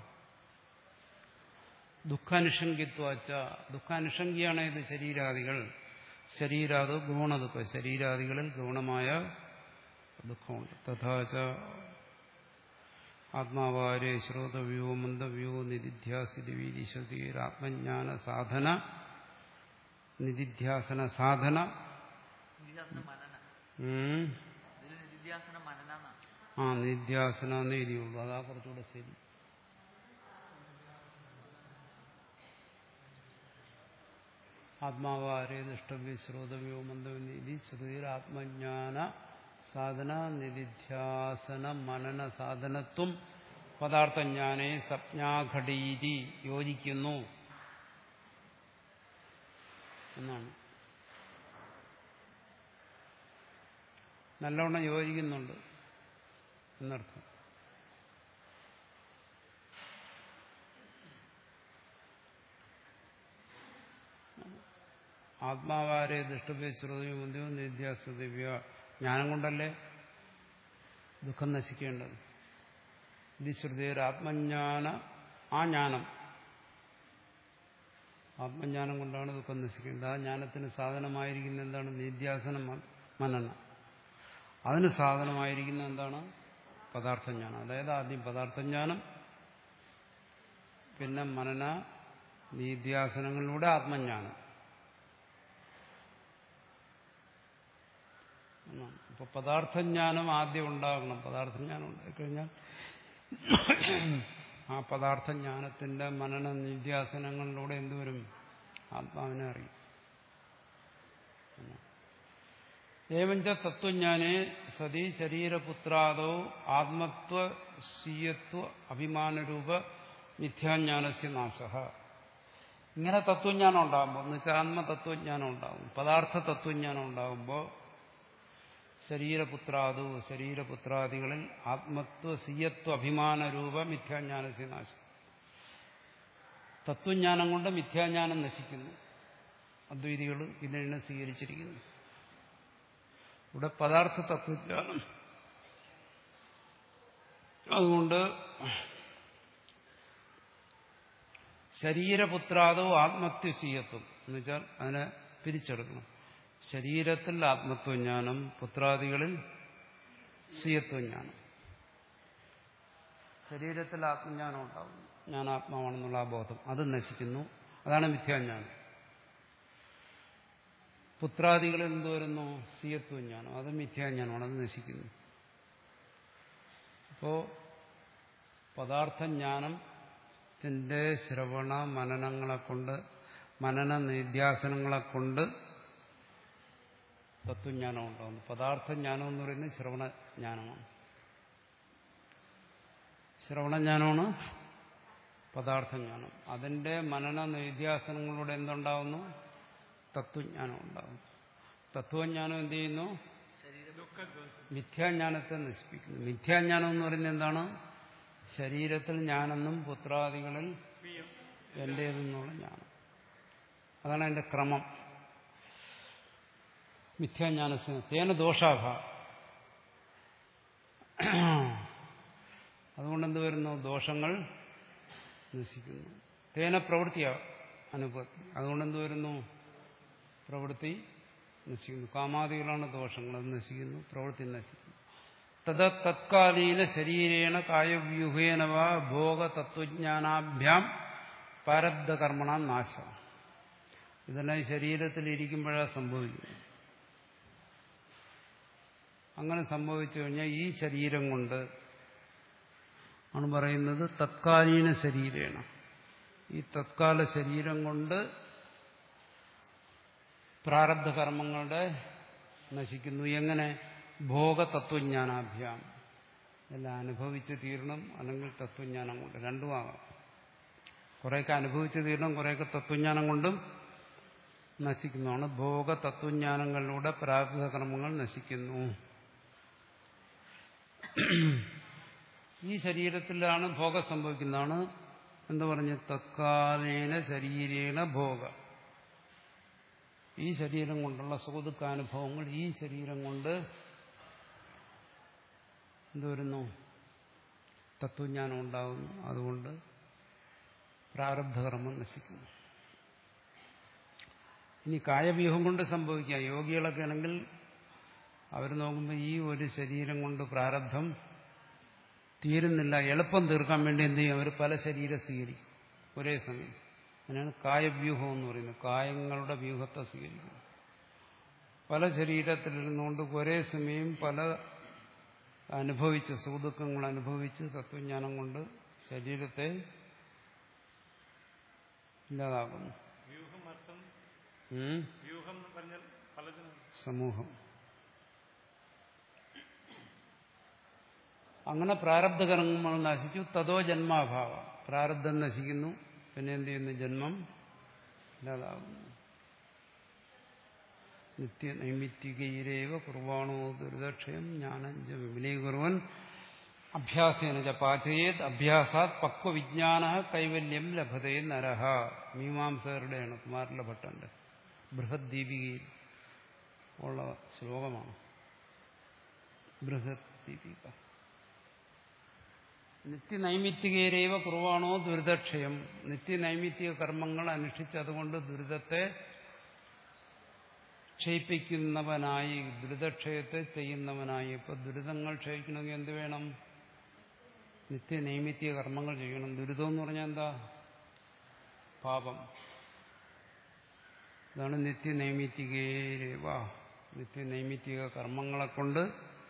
ദുഃഖാനുഷംഗിത്വച്ച, ദുഃഖാനുഷംഗിയാണ് ഇത് ശരീരാദികൾ. ശരീരാദോ ഗുണദുഃഖം, ശരീരാദികളിൽ ഗുണമായ ദുഃഖമുണ്ട്. തഥാച ആത്മാവാരേ ശ്രോതവ്യോ മന്ദവ്യോ നിധിധ്യാസിതി വീതിശ്രുതിരാത്മജ്ഞാന സാധന, നിധിധ്യാസന സാധന. ആ, നിധ്യാസന നേരിയുള്ളൂ. അതാ കുറച്ചുകൂടെ ശരി. ആത്മാവാരേ ദൃഷ്ടവ്യ ശ്രോതവ്യോ മന്ദവ്യോ ശ്രുതിരാത്മജ്ഞാന സാധന നിധിധ്യാസന മനന സാധനത്വം പദാർത്ഥജ്ഞാനേ സപ്ഞാഘടീതി യോജിക്കുന്നു എന്നാണ്. നല്ലവണ്ണം യോജിക്കുന്നുണ്ട് എന്നർത്ഥം. ആത്മാവാരെ ദുഷ്ടപേ ശ്രുതിയോ മുന്തിയോ നിത്യാസ്തുതിവ്യ. ജ്ഞാനം കൊണ്ടല്ലേ ദുഃഖം നശിക്കേണ്ടത്. ഇത് ശ്രുതിയുടെ ആത്മജ്ഞാന ആ ജ്ഞാനം ആത്മജ്ഞാനം കൊണ്ടാണ് ദുഃഖം നശിക്കേണ്ടത്. ആ ജ്ഞാനത്തിന് സാധനമായിരിക്കുന്ന എന്താണ്? നിധ്യാസന മനന. അതിന് സാധനമായിരിക്കുന്ന എന്താണ്? പദാർത്ഥജ്ഞാനം. അതായത് ആദ്യം പദാർത്ഥജ്ഞാനം, പിന്നെ മനന നിധ്യാസനങ്ങളിലൂടെ ആത്മജ്ഞാനം. അപ്പൊ പദാർത്ഥജ്ഞാനം ആദ്യം ഉണ്ടാകണം. പദാർത്ഥജ്ഞാനം ഉണ്ടായിക്കഴിഞ്ഞാൽ ആ പദാർത്ഥജ്ഞാനത്തിന്റെ മനന നിധ്യാസനങ്ങളിലൂടെ എന്തുവരും? ആത്മാവിനെ അറിയും. ഏവഞ്ച തത്വജ്ഞാനേ സതി ശരീരപുത്രാദോ ആത്മത്വ സ്വീയത്വ അഭിമാനരൂപ മിഥ്യാജ്ഞാനസ്യ നാശ. ഇങ്ങനെ തത്വജ്ഞാനം ഉണ്ടാകുമ്പോൾ, എന്നുവെച്ചാൽ ആത്മതത്വജ്ഞാനം ഉണ്ടാകും, പദാർത്ഥ തത്വജ്ഞാനം ഉണ്ടാകുമ്പോൾ ശരീരപുത്രാദു ശരീരപുത്രാദികളിൽ ആത്മത്വ സ്വീയത്വ അഭിമാനരൂപ മിഥ്യാജ്ഞാനസ്യ നാശം. തത്വജ്ഞാനം കൊണ്ട് മിഥ്യാജ്ഞാനം നശിക്കുന്നു. അദ്വൈതികൾ ഇതിനെ സ്വീകരിച്ചിരിക്കുന്നു. ഇവിടെ പദാർത്ഥ തത്വജ്ഞാനം. അതുകൊണ്ട് ശരീരപുത്രാദോ ആത്മത്വ സ്വീയത്വം എന്ന് വെച്ചാൽ അതിനെ പിരിച്ചെടുക്കണം. ശരീരത്തിൽ ആത്മത്വജ്ഞാനം, പുത്രാദികളിൽ സ്വീയത്വജ്ഞാനം. ശരീരത്തിൽ ആത്മജ്ഞാനം ഉണ്ടാകുന്നു, ഞാൻ ആത്മാവാണെന്നുള്ള ആ ബോധം, അത് നശിക്കുന്നു. അതാണ് മിഥ്യാജ്ഞാനം. പുത്രാദികളിൽ എന്ത് വരുന്നു? സ്വീയത്വജ്ഞാനം, അത് മിഥ്യാജ്ഞാനമാണ്, അത് നശിക്കുന്നു. അപ്പോ പദാർത്ഥജ്ഞാനത്തിന്റെ ശ്രവണ മനനങ്ങളെ കൊണ്ട്, മനന നിധ്യാസനങ്ങളെ കൊണ്ട് തത്വജ്ഞാനം ഉണ്ടാകുന്നു. പദാർത്ഥജ്ഞാനം എന്ന് പറയുന്നത് ശ്രവണജ്ഞാനമാണ്. ശ്രവണജ്ഞാനമാണ് പദാർത്ഥജ്ഞാനം. അതിന്റെ മനന നിധ്യാസനങ്ങളിലൂടെ എന്തുണ്ടാകുന്നു? തത്വജ്ഞാനം ഉണ്ടാകുന്നു. തത്വജ്ഞാനം എന്ത് ചെയ്യുന്നു? മിഥ്യാജ്ഞാനത്തെ നശിപ്പിക്കുന്നു. മിഥ്യാജ്ഞാനം എന്ന് പറയുന്നത് എന്താണ്? ശരീരത്തിൽ ഞാനെന്നും പുത്രാദികളിൽ എന്റേതെന്നുള്ള ജ്ഞാനം. അതാണ് അതിന്റെ ക്രമം. മിഥ്യാജ്ഞാനത്തിന് തേന ദോഷാഭ. അതുകൊണ്ടെന്ത് വരുന്നു? ദോഷങ്ങൾ നശിക്കുന്നു. തേന പ്രവൃത്തി അനുപത്തി. അതുകൊണ്ടെന്ത് വരുന്നു? പ്രവൃത്തി നശിക്കുന്നു. കാമാദികളാണ് ദോഷങ്ങൾ, അത് നശിക്കുന്നു. പ്രവൃത്തി നശിക്കുന്നു. തത് തത്കാലീന ശരീരേണ കായവ്യൂഹേന വാ ഭോഗ തത്വജ്ഞാനാഭ്യാം പ്രാരബ്ധകർമ്മണ നാശം. ഇതെല്ലാം ശരീരത്തിൽ ഇരിക്കുമ്പോഴാണ് സംഭവിക്കുന്നത്. അങ്ങനെ സംഭവിച്ചു കഴിഞ്ഞാൽ ഈ ശരീരം കൊണ്ട് ആണ് പറയുന്നത് തത്കാലീന ശരീരേണ. ഈ തത്കാല ശരീരം കൊണ്ട് പ്രാരബ്ധ കർമ്മങ്ങളുടെ നശിക്കുന്നു. എങ്ങനെ? ഭോഗ തത്വജ്ഞാനാഭ്യാം. എല്ലാം അനുഭവിച്ച് തീരണം, അല്ലെങ്കിൽ തത്വജ്ഞാനം കൊണ്ട്. രണ്ടുമാകാം. കുറേയൊക്കെ അനുഭവിച്ച് തീരണം, കുറേയൊക്കെ തത്വജ്ഞാനം കൊണ്ടും നശിക്കുന്നതാണ്. ഭോഗ തത്വജ്ഞാനങ്ങളിലൂടെ പ്രാരബ്ധ കർമ്മങ്ങൾ നശിക്കുന്നു. ഈ ശരീരത്തിലാണ് ഭോഗം സംഭവിക്കുന്നതാണ്. എന്താ പറഞ്ഞ? തത്കാലേന ശരീരേണ ഭോഗ. ഈ ശരീരം കൊണ്ടുള്ള സുഖദുഃഖാനുഭവങ്ങൾ ഈ ശരീരം കൊണ്ട് എന്തുവരുന്നു? തത്വജ്ഞാനം ഉണ്ടാകുന്നു. അതുകൊണ്ട് പ്രാരബ്ധകർമ്മം നശിക്കുന്നു. ഇനി കായവ്യൂഹം കൊണ്ട് സംഭവിക്കാം. യോഗികളൊക്കെ ആണെങ്കിൽ അവർ നോക്കുമ്പോൾ ഈ ഒരു ശരീരം കൊണ്ട് പ്രാരബ്ധം തീരുന്നില്ല, എളുപ്പം തീർക്കാൻ വേണ്ടി എന്ത് ചെയ്യും? അവർ പല ശരീരം സ്വീകരിക്കും ഒരേ സമയം. അതിനാണ് കായവ്യൂഹം എന്ന് പറയുന്നത്. കായങ്ങളുടെ വ്യൂഹത്തെ സ്വീകരിക്കും. പല ശരീരത്തിലിരുന്നുകൊണ്ട് ഒരേ സമയം പല അനുഭവിച്ച് സുഖദുഃഖങ്ങൾ അനുഭവിച്ച് തത്വജ്ഞാനം കൊണ്ട് ശരീരത്തെ ഇല്ലാതാക്കുന്നു. സമൂഹം. അങ്ങനെ പ്രാരബ്ധ കർമ്മങ്ങൾ നശിച്ചു. തതോ ജന്മാഭാവ. പ്രാരബ്ധം നശിക്കുന്നു, പിന്നെ എന്ത് ചെയ്യുന്നു? ജന്മം ഇല്ലാതാകുന്നു. നിത്യനൈമിത്തികൈരേവ കുർവാണോ ദുരിതക്ഷയം ജ്ഞാനഞ്ച വിപുലീകുർവൻ അഭ്യാസേന ച പാചയേത് അഭ്യാസാത് പക്വവിജ്ഞാന കൈവല്യം ലഭതേ നരഹ. മീമാംസകരുടെയാണ്, കുമാരല ഭട്ടന്റെ ബൃഹദ്ദീപികയിൽ ഉള്ള ശ്ലോകമാണ്. ബൃഹദ്ദീപിക. നിത്യനൈമിത്തികേരേവ കുർവാണോ ദുരിതക്ഷയം. നിത്യനൈമിത്തിക കർമ്മങ്ങൾ അനുഷ്ഠിച്ച് അതുകൊണ്ട് ദുരിതത്തെ ക്ഷയിപ്പിക്കുന്നവനായി, ദുരിതക്ഷയത്തെ ചെയ്യുന്നവനായി. ഇപ്പൊ ദുരിതങ്ങൾ ക്ഷയിക്കണമെങ്കിൽ എന്ത് വേണം? നിത്യനൈമിത്തിക കർമ്മങ്ങൾ ചെയ്യണം. ദുരിതം എന്ന് പറഞ്ഞാൽ എന്താ? പാപം. ഇതാണ് നിത്യനൈമിത്തികേരേവ. നിത്യനൈമിത്തിക കർമ്മങ്ങളെ കൊണ്ട്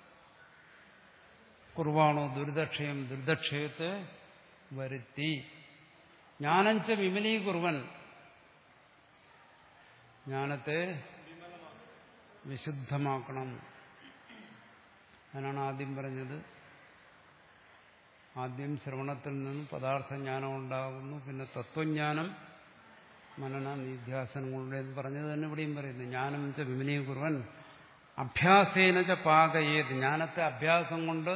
കുർവാണോ ദുരിതക്ഷയം, ദുരിതക്ഷയത്തെ വരുത്തി. ജ്ഞാനഞ്ച വിമലീകുർവൻ, ജ്ഞാനത്തെ വിശുദ്ധമാക്കണം. അതിനാണ് ആദ്യം പറഞ്ഞത്, ആദ്യം ശ്രവണത്തിൽ നിന്നും പദാർത്ഥജ്ഞാനം ഉണ്ടാകുന്നു, പിന്നെ തത്വജ്ഞാനം മനന നിധ്യാസനങ്ങളുടെ എന്ന് പറഞ്ഞത് തന്നെ ഇവിടെയും പറയുന്നു. ജ്ഞാനം ച വിമലീകുർവൻ അഭ്യാസേന ച പാകയേത്, ജ്ഞാനത്തെ അഭ്യാസം കൊണ്ട്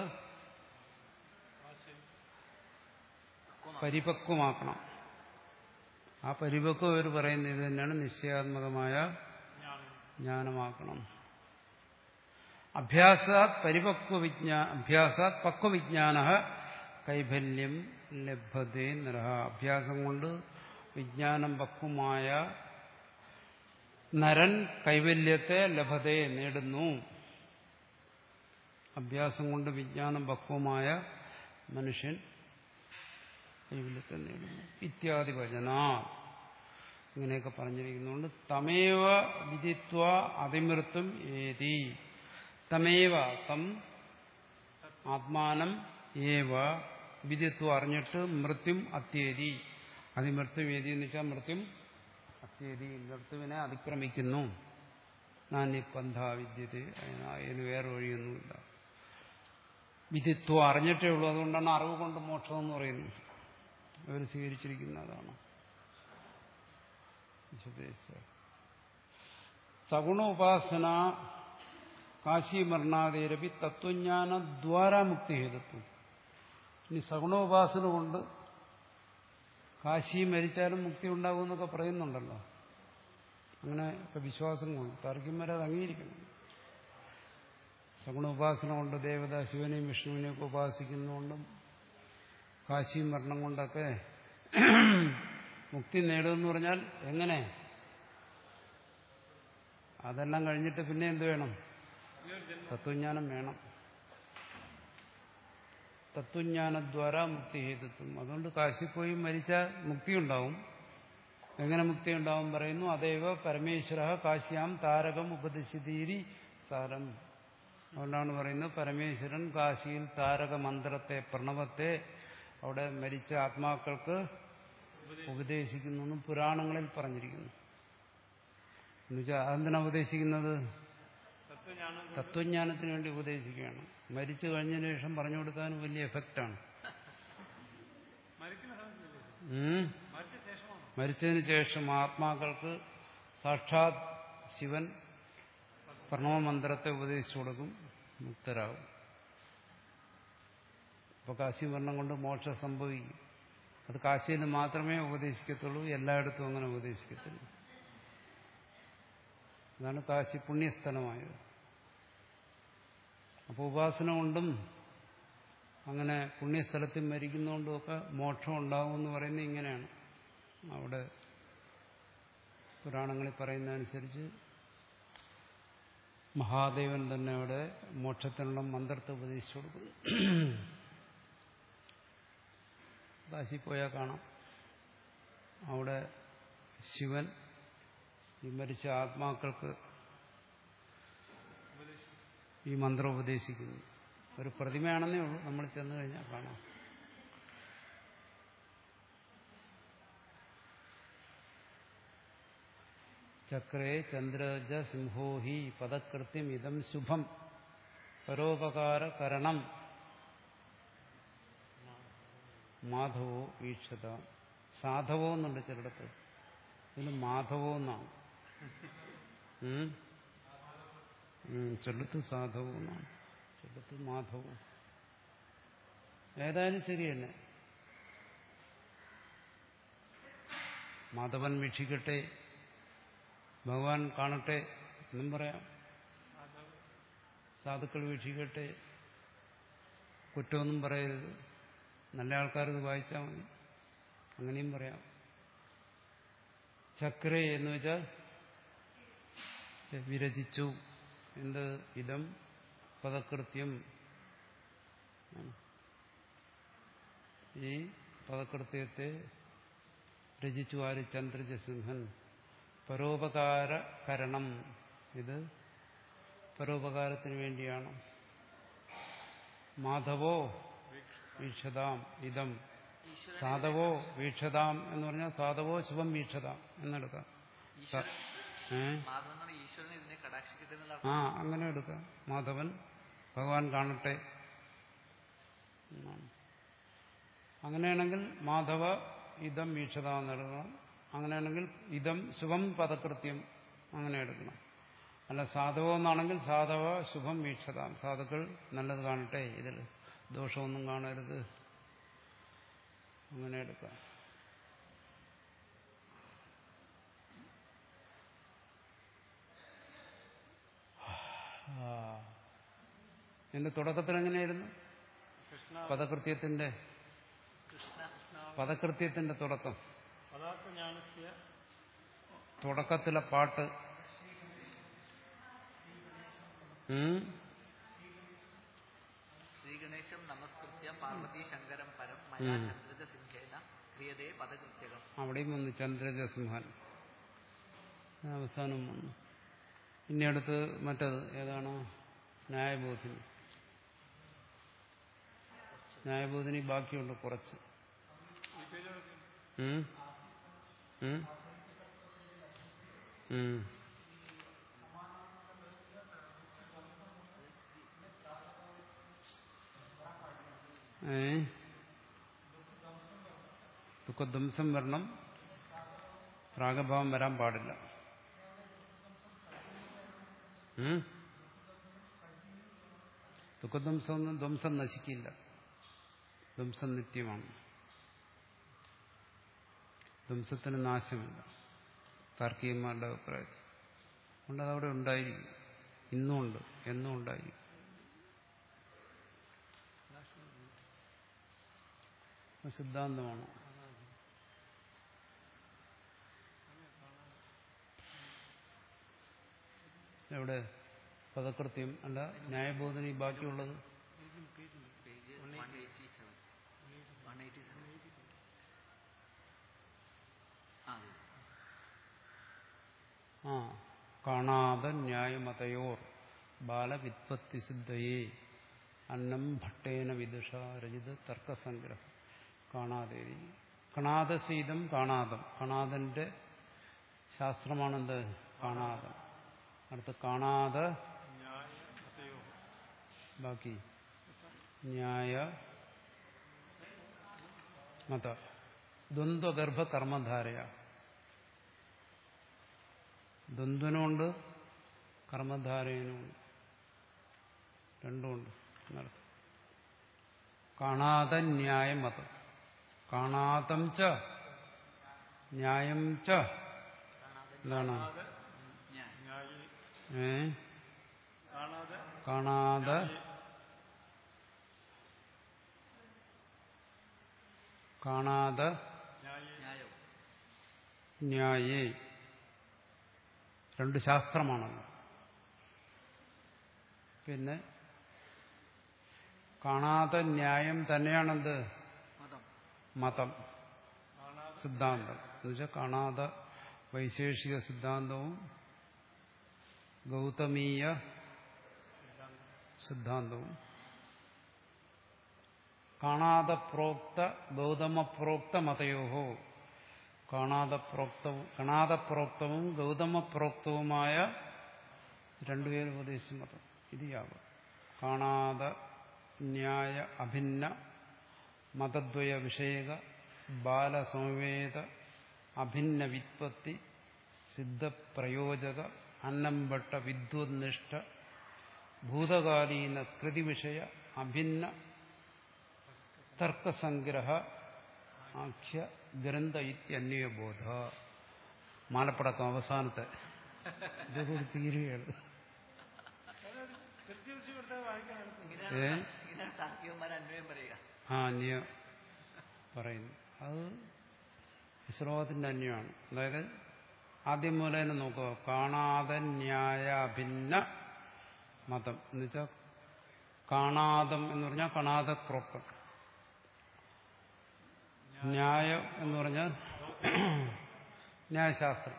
പരിപക്വമാക്കണം. ആ പരിപക്വം അവർ പറയുന്നത് ഇത് തന്നെയാണ്, നിശ്ചയാത്മകമായ ജ്ഞാനമാക്കണം. അഭ്യാസാത് പരിപക്വ വിജ്ഞാ അഭ്യാസാത് പക്വവിജ്ഞാന കൈവല്യം ലഭ്യതേ നരഹ. അഭ്യാസം കൊണ്ട് വിജ്ഞാനം പക്വമായ നരൻ കൈവല്യത്തെ ലഭതേ നേടുന്നു. അഭ്യാസം കൊണ്ട് വിജ്ഞാനം പക്വമായ മനുഷ്യൻ കൈവല്യത്തെ നേടുന്നു. ഇത്യാദി വചന, ഇങ്ങനെയൊക്കെ പറഞ്ഞിരിക്കുന്നുണ്ട്. തമേവ വിദിത്വ അതിമൃത്യം ഏതി. തമേവ തം ആത്മാനം ഏവ വിദിത്വ അറിഞ്ഞിട്ട് മൃത്യും അത്യേതി. അതിമൃത്യം ഏതി എന്ന് വെച്ചാൽ മൃത്യും അത്യേതി, മൃത്യുവിനെ അതിക്രമിക്കുന്നു. നാന്യപന്ഥ വിദ്യത്തെ, അതിന് വേറെ വഴിയൊന്നുമില്ല. വിദിത്വ അറിഞ്ഞിട്ടേ ഉള്ളൂ. അതുകൊണ്ടാണ് അറിവ് കൊണ്ട് മോക്ഷം എന്ന് പറയുന്നത്. അവർ സ്വീകരിച്ചിരിക്കുന്നതാണ്. സഗുണ ഉപാസന കാശീമരണാദേരപി തത്വജ്ഞാനദ്വാരാ മുക്തി ഹേതുത്വം. ഇനി സഗുണോപാസന കൊണ്ട് കാശി മരിച്ചാലും മുക്തി ഉണ്ടാകുമെന്നൊക്കെ പറയുന്നുണ്ടല്ലോ. അങ്ങനെ ഒക്കെ വിശ്വാസങ്ങളുണ്ട്. താർക്കികന്മാരെ അത് അംഗീകരിക്കണം. സഗുണോപാസന കൊണ്ട് ദേവത ശിവനെയും വിഷ്ണുവിനെയും ഒക്കെ ഉപാസിക്കുന്നതുകൊണ്ടും കാശി മരണം കൊണ്ടൊക്കെ മുക്തി നേടുമെന്ന് പറഞ്ഞാൽ എങ്ങനെ? അതെല്ലാം കഴിഞ്ഞിട്ട് പിന്നെ എന്ത് വേണം? തത്വജ്ഞാനം വേണം. തത്വജ്ഞാനദ്വാരാ മുക്തി ഹേതുത്വം. അതുകൊണ്ട് കാശി പോയി മരിച്ചാൽ മുക്തി ഉണ്ടാവും. എങ്ങനെ മുക്തി ഉണ്ടാവും പറയുന്നു. അതേവ പരമേശ്വര കാശ്യാം താരകം ഉപദിശതീരി സാരം. അതുകൊണ്ടാണ് പറയുന്നത് പരമേശ്വരൻ കാശിയിൽ താരക മന്ത്രത്തെ, പ്രണവത്തെ അവിടെ മരിച്ച ആത്മാക്കൾക്ക് ഉപദേശിക്കുന്നു. പുരാണങ്ങളിൽ പറഞ്ഞിരിക്കുന്നു. എന്നുവെച്ചാൽ അതെന്തിനാ ഉപദേശിക്കുന്നത്? തത്വജ്ഞാനത്തിന് വേണ്ടി ഉപദേശിക്കുകയാണ്. മരിച്ചു കഴിഞ്ഞതിന് ശേഷം പറഞ്ഞു കൊടുക്കാനും വലിയ എഫക്റ്റാണ്. മരിച്ചതിന് ശേഷം ആത്മാക്കൾക്ക് സാക്ഷാത് ശിവൻ പ്രണവമന്ത്രത്തെ ഉപദേശിച്ചു കൊടുക്കും, മുക്തരാകും. അപ്പോൾ കാശി മരണം കൊണ്ട് മോക്ഷം സംഭവിക്കും. അത് കാശിയിൽ മാത്രമേ ഉപദേശിക്കത്തുള്ളൂ, എല്ലായിടത്തും അങ്ങനെ ഉപദേശിക്കത്തുള്ളൂ. അതാണ് കാശി പുണ്യസ്ഥലമായത്. അപ്പോൾ ഉപാസന കൊണ്ടും അങ്ങനെ പുണ്യസ്ഥലത്തിൽ മരിക്കുന്നതുകൊണ്ടുമൊക്കെ മോക്ഷം ഉണ്ടാകുമെന്ന് പറയുന്നത് ഇങ്ങനെയാണ്. അവിടെ പുരാണങ്ങളിൽ പറയുന്നതനുസരിച്ച് മഹാദേവൻ തന്നെ അവിടെ മോക്ഷത്തിനുള്ള മന്ത്രത്തെ ഉപദേശിച്ചു കൊടുക്കുന്നു. കാശി പോയാൽ കാണാം. അവിടെ ശിവൻ ഈ മരിച്ച ആത്മാക്കൾക്ക് ഈ മന്ത്രം ഉപദേശിക്കുന്നു. ഒരു പ്രതിമയാണെന്നേ ഉള്ളൂ, നമ്മൾ ചെന്നു കഴിഞ്ഞാൽ കാണാം. ചക്രേ ചന്ദ്രജ സിംഹോഹി പദകൃത്യം ഇതം ശുഭം പരോപകാരകരണം മാധവോ വീക്ഷത. സാധവോ എന്നുണ്ട് ചിലടത്ത്, ഇതിന് മാധവോ എന്നാണ്. ചെലുത്ത് സാധവും എന്നാണ്, ചെലുത്ത് മാധവും. ഏതായാലും ശരി തന്നെ. മാധവൻ വീക്ഷിക്കട്ടെ, ഭഗവാൻ കാണട്ടെ എന്നും പറയാം. സാധുക്കൾ വീക്ഷിക്കട്ടെ, കുറ്റമൊന്നും പറയരുത്, നല്ല ആൾക്കാരത് വായിച്ചാൽ മതി, അങ്ങനെയും പറയാം. ചക്രേ എന്ന് വെച്ചാൽ വിരചിച്ചു. എന്ത്? ഇതം പദകൃത്യം. ഈ പദകൃത്യത്തെ രചിച്ചു ആര്? ചന്ദ്രജസിംഹൻ. പരോപകാരകരണം. ഇത് പരോപകാരത്തിന് വേണ്ടിയാണ്. മാധവോ വീക്ഷതാം ഇതം. സാധവോ വീക്ഷതാം എന്ന് പറഞ്ഞാൽ സാധവോ ശുഭം വീക്ഷതാം എന്നെടുക്കാം. ആ അങ്ങനെ എടുക്കാം. മാധവൻ ഭഗവാൻ കാണട്ടെ. അങ്ങനെയാണെങ്കിൽ മാധവ ഇതം വീക്ഷത എന്നെടുക്കണം. അങ്ങനെയാണെങ്കിൽ ഇതം ശുഭം പദകൃത്യം അങ്ങനെ എടുക്കണം. അല്ല സാധവോ എന്നാണെങ്കിൽ സാധവ ശുഭം വീക്ഷതാം. സാധുക്കൾ നല്ലത് കാണട്ടെ, ഇതിൽ ദോഷമൊന്നും കാണരുത്, അങ്ങനെ എടുക്കാം. എന്റെ തുടക്കത്തിൽ എങ്ങനെയായിരുന്നു? പദകൃത്യത്തിന്റെ പദകൃത്യത്തിന്റെ തുടക്കം, തുടക്കത്തിലെ പാട്ട്. ശ്രീഗണേശം നമസ്കൃത്യ പാർവതി ശങ്കരം പരം മയാ ചന്ദ്രജസിംഹേന ക്രിയതേ പദകൃത്യകം. അവിടെയും വന്നു ചന്ദ്രജസിംഹൻ, അവസാനം വന്നു. ഇനി അടുത്ത് മറ്റത് ഏതാണ്? ന്യായബോധിനി. ന്യായബോധിനി ബാക്കിയുണ്ട് കുറച്ച്. ഉം ഉം ഉം ഏ ദുഃഖധ്വംസം വരണം, പ്രാഗഭാവം വരാൻ പാടില്ല. ദുഃഖധ്വംസമൊന്നും ധ്വംസം നശിക്കില്ല, ധ്വംസം നിത്യമാണ്. ധ്വംസത്തിന് നാശമില്ല താർക്കികന്മാരുടെ അഭിപ്രായത്തിൽ. അതുകൊണ്ട് അതവിടെ ഉണ്ടായിരിക്കും, ഇന്നുമുണ്ട്, എന്നും ഉണ്ടായിരിക്കും. സിദ്ധാന്തമാണ്. എവിടെ? പദകൃത്യം അല്ല ന്യായബോധന. ബാക്കിയുള്ളത് ആ കാണാതെ ന്യായമതയോർ ബാലവിത്പത്തി സിദ്ധയേ അന്നം ഭട്ടേന വിദുഷ രചിത തർക്കസംഗ്രഹം. കാണാതെ കണാദസീതം കാണാദം. കണാദന്റെ ശാസ്ത്രമാണെന്ത്? കാണാദം. അടുത്ത് കാണാതെ ബാക്കി ന്യായ മത ദ്വന്ദ്വഗർഭ കർമ്മധാരയ. ദ്വന്ദ്വനുമുണ്ട് കർമ്മധാരയനുമുണ്ട്, രണ്ടുമുണ്ട്. കാണാതെ ന്യായമതം. കാണാതം ച ന്യായം ച എന്താണ്? ഏ കാണാതെ കാണാതെ ന്യായേ. രണ്ട് ശാസ്ത്രമാണല്ലോ. പിന്നെ കാണാതെ ന്യായം തന്നെയാണെന്ത്? മതം, സിദ്ധാന്തം. എന്നുവെച്ചാൽ കാണാതെ വൈശേഷിക സിദ്ധാന്തവും ഗൗതമീയ സിദ്ധാന്തവും. കാണാതെ പ്രോക്ത ഗൗതമ പ്രോക്ത മതയോഹോ. കാണാതെ പ്രോക്തവും കാണാതെ പ്രോക്തവും ഗൗതമ പ്രോക്തവുമായ രണ്ടുപേരും ഉപദേശിച്ച മതം ഇത് യാവും. കാണാതെ ന്യായ അഭിന്ന മതദ്വയ വിഷയക ബാലസംവേദ അഭിന്ന വിത്പത്തി സിദ്ധപ്രയോജക അന്നംഭട്ട വിദ്വന്നിഷ്ഠ ഭൂതകാലീന കൃതിവിഷയ അഭിന്ന തർക്കസംഗ്രഹ ആഖ്യ ഗ്രന്ഥ ഇത്യന്വയബോധ. മാലപ്പടക്കം അവസാനത്തെ ഇതൊരു തീരുകയാണ്. ഏ ആ അന്യ പറയുന്നു. അത് ശ്ലോകത്തിന്റെ അന്യമാണ്. അതായത് ആദ്യം മുതൽ തന്നെ നോക്കുക. കാണാതെ ന്യായ ഭിന്ന മതം എന്ന് വെച്ചാൽ കാണാതം എന്ന് പറഞ്ഞാൽ കാണാതെ പ്രോപ്പർ. ന്യായം എന്ന് പറഞ്ഞാൽ ന്യായശാസ്ത്രം.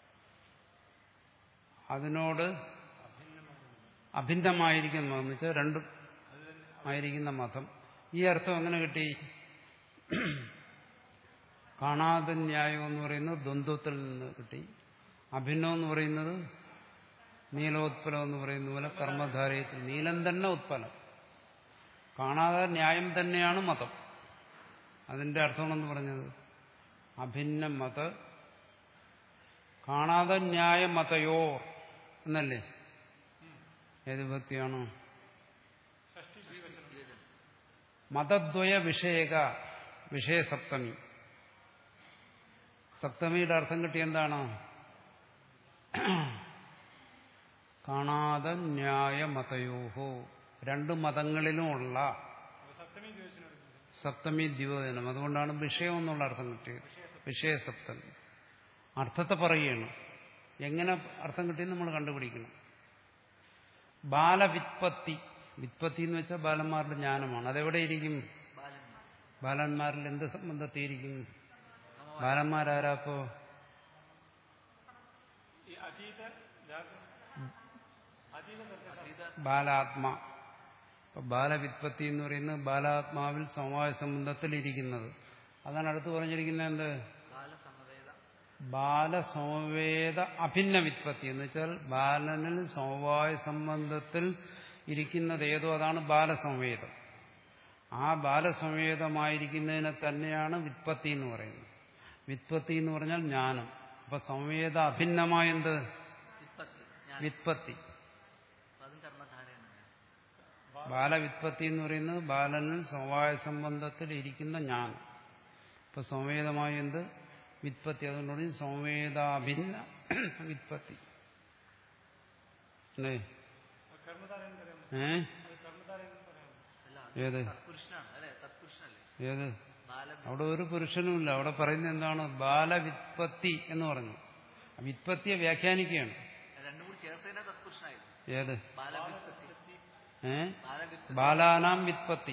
അതിനോട് അഭിന്നമായിരിക്കുന്ന മതം എന്ന് വെച്ചാൽ രണ്ടും ആയിരിക്കുന്ന മതം. ഈ അർത്ഥം എങ്ങനെ കിട്ടി? കാണാതെ ന്യായം എന്ന് പറയുന്നത് ദ്വന്ദ്വത്തിൽ നിന്ന് കിട്ടി. അഭിന്നം എന്ന് പറയുന്നത് നീലോത്പലം എന്ന് പറയുന്ന പോലെ കർമ്മധാരയത്തിൽ നീലം തന്നെ ഉത്പലം. കാണാതെ ന്യായം തന്നെയാണ് മതം. അതിന്റെ അർത്ഥമാണെന്ന് പറഞ്ഞത് അഭിന്ന മത കാണാതെ ന്യായ മതയോ എന്നല്ലേ? ഏത് ഭക്തിയാണോ? മതദ്വയ വിഷയക വിഷയസപ്തമി. സപ്തമിയുടെ അർത്ഥം കിട്ടിയ എന്താണ്? കാണാതെ ന്യായ മതയോഹോ, രണ്ടു മതങ്ങളിലുമുള്ള സപ്തമി ദ്യോതനം. അതുകൊണ്ടാണ് വിഷയം എന്നുള്ള അർത്ഥം കിട്ടിയത്. വിഷയസപ്തമി അർത്ഥത്തെ പറയുകയാണ്. എങ്ങനെ അർത്ഥം കിട്ടിയെന്ന് നമ്മൾ കണ്ടുപിടിക്കണം. ബാലവിത്പത്തി. വിത്പത്തി എന്ന് വെച്ചാൽ ബാലന്മാരുടെ ജ്ഞാനമാണ്. അതെവിടെയിരിക്കും? ബാലന്മാരിൽ എന്ത് സംബന്ധത്തിയിരിക്കും? ബാലന്മാരാരാപ്പോ? ബാലാത്മാ. ബാലവിത്പത്തി എന്ന് പറയുന്നത് ബാലാത്മാവിൽ സമവായ സംബന്ധത്തിൽ ഇരിക്കുന്നത്. അതാണ് അടുത്ത് പറഞ്ഞിരിക്കുന്നത്. എന്ത്? ബാലസമവേദ അഭിന്ന വിത്പത്തി എന്ന് വെച്ചാൽ ബാലനിൽ സമവായ സംബന്ധത്തിൽ ഇരിക്കുന്നത് ഏതോ അതാണ് ബാലസംവേദം. ആ ബാലസംവേദമായിരിക്കുന്നതിനെ തന്നെയാണ് വിത്പത്തി എന്ന് പറയുന്നത്. വിത്പത്തി എന്ന് പറഞ്ഞാൽ ജ്ഞാനം. അപ്പൊ സംവേദ അഭിന്നമായ എന്ത്? വിത്പത്തി. ബാലവിത്പത്തി എന്ന് പറയുന്നത് ബാലനിൽ സമവായ സംബന്ധത്തിൽ ഇരിക്കുന്ന ജ്ഞാനം. ഇപ്പൊ സംവേദമായ എന്ത്? വിത്പത്തി. അതുകൊണ്ട് സംവേദാഭിന്ന വിത്പത്തി. അല്ലേ? ഏ ഏത് ഏത് അവിടെ ഒരു പുരുഷനുമില്ല. അവിടെ പറയുന്നത് എന്താണ്? ബാലവിത്പത്തി എന്ന് പറഞ്ഞു. വിത്പത്തിയെ വ്യാഖ്യാനിക്കുകയാണ്. ഏത്? ഏ ബാലാനാം വിത്പത്തി,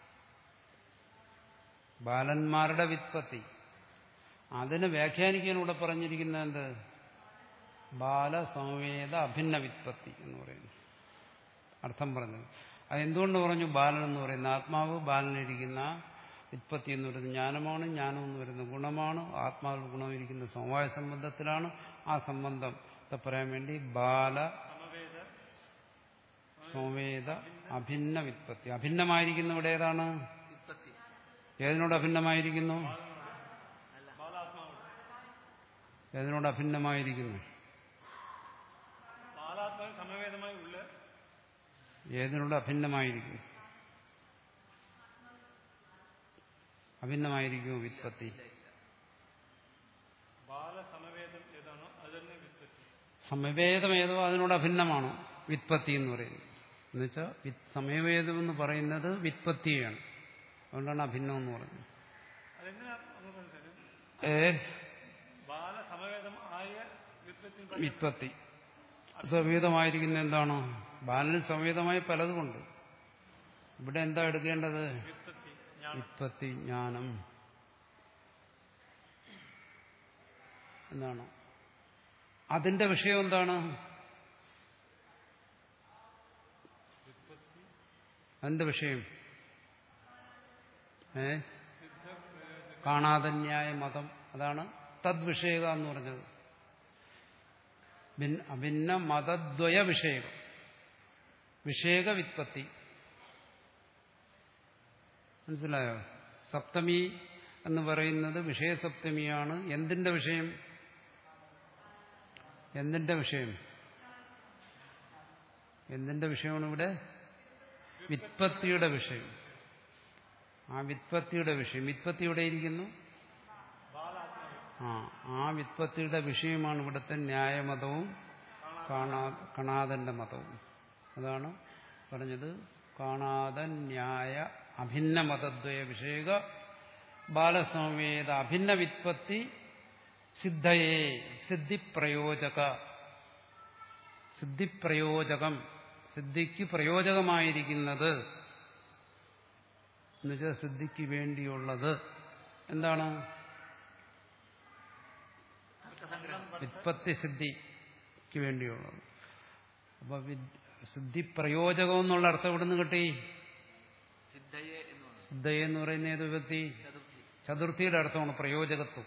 ബാലന്മാരുടെ വിത്പത്തി. അതിനെ വ്യാഖ്യാനിക്കാൻ ഇവിടെ പറഞ്ഞിരിക്കുന്ന എന്ത്? ബാലസംവേദ അഭിന്ന വിത്പത്തി എന്ന് പറയുന്നു. അർത്ഥം പറഞ്ഞത് അതെന്തുകൊണ്ട് പറഞ്ഞു? ബാലൻ എന്ന് പറയുന്ന ആത്മാവ് ബാലനിരിക്കുന്ന വിത്പത്തി എന്ന് പറയുന്നത് ജ്ഞാനമാണ്. ജ്ഞാനം എന്ന് പറയുന്നത് ഗുണമാണ്. ആത്മാവിൽ ഗുണം ഇരിക്കുന്ന സമവായ സംബന്ധത്തിലാണ്. ആ സംബന്ധത്തെ പറയാൻ വേണ്ടി ബാല സംവേദ അഭിന്ന വിത്പത്തി. അഭിന്നമായിരിക്കുന്ന ഇവിടെ ഏതാണ്? ഏതിനോട് അഭിന്നമായിരിക്കുന്നു? ഏതിനോട് അഭിന്നമായിരിക്കുന്നു? ഏതിനോട് അഭിന്നമായിരിക്കും? അഭിന്നമായിരിക്കുമോ വിത്പത്തി? സമവേദം ഏതോ അതിനോട് അഭിന്നമാണോ വിത്പത്തി എന്ന് പറയുന്നത്? എന്നുവെച്ചാൽ സമവേദം എന്ന് പറയുന്നത് വിത്പത്തിയാണ്. അതുകൊണ്ടാണ് അഭിന്നം എന്ന് പറയുന്നത്. ഏ വിത്പത്തി സംവേദമായിരിക്കുന്ന എന്താണ്? ബാലനിൽ സംവേദമായി പലതുകൊണ്ട്. ഇവിടെ എന്താ എടുക്കേണ്ടത്? വിത്പത്തി ജ്ഞാനം എന്നാണ്. അതിന്റെ വിഷയം എന്താണ്? അതിന്റെ വിഷയം ഏ കാണാതെ ന്യായ മതം. അതാണ് തദ്വിഷയക എന്ന് പറഞ്ഞത്. അഭിന്ന മതദ്വയ വിഷയകം. വിഷയക വിത്പത്തി. മനസ്സിലായോ? സപ്തമി എന്ന് പറയുന്നത് വിഷയസപ്തമിയാണ്. എന്തിന്റെ വിഷയം? എന്തിന്റെ വിഷയം? എന്തിന്റെ വിഷയമാണ് ഇവിടെ? വ്യുത്പത്തിയുടെ വിഷയം. ആ വ്യുത്പത്തിയുടെ വിഷയം. വ്യുത്പത്തി എവിടെ ഇരിക്കുന്നു? ആ ആ വ്യുത്പത്തിയുടെ വിഷയമാണ് ഇവിടുത്തെ ന്യായമതവും കാണാ കണാദന്റെ മതവും. അതാണ് പറഞ്ഞത് കാണാത ന്യായ അഭിന്ന മതദ്വയ വിഷയക ബാലസംവേദ അഭിന്ന വ്യുത്പത്തി സിദ്ധയേ സിദ്ധിപ്രയോജക. സിദ്ധിപ്രയോജകം, സിദ്ധിക്ക് പ്രയോജകമായിരിക്കുന്നത് എന്നുവെച്ചാൽ സിദ്ധിക്ക് വേണ്ടിയുള്ളത് എന്താണ്? വ്യുത്പത്തി സിദ്ധിക്ക് വേണ്ടിയുള്ളത്. അപ്പൊ സിദ്ധി പ്രയോജകം എന്നുള്ള അർത്ഥം എവിടെ നിന്ന് കിട്ടി? സിദ്ധയെ എന്ന് പറയുന്ന ഏത് വ്യക്തി? ചതുർത്ഥിയുടെ അർത്ഥമാണ് പ്രയോജകത്വം.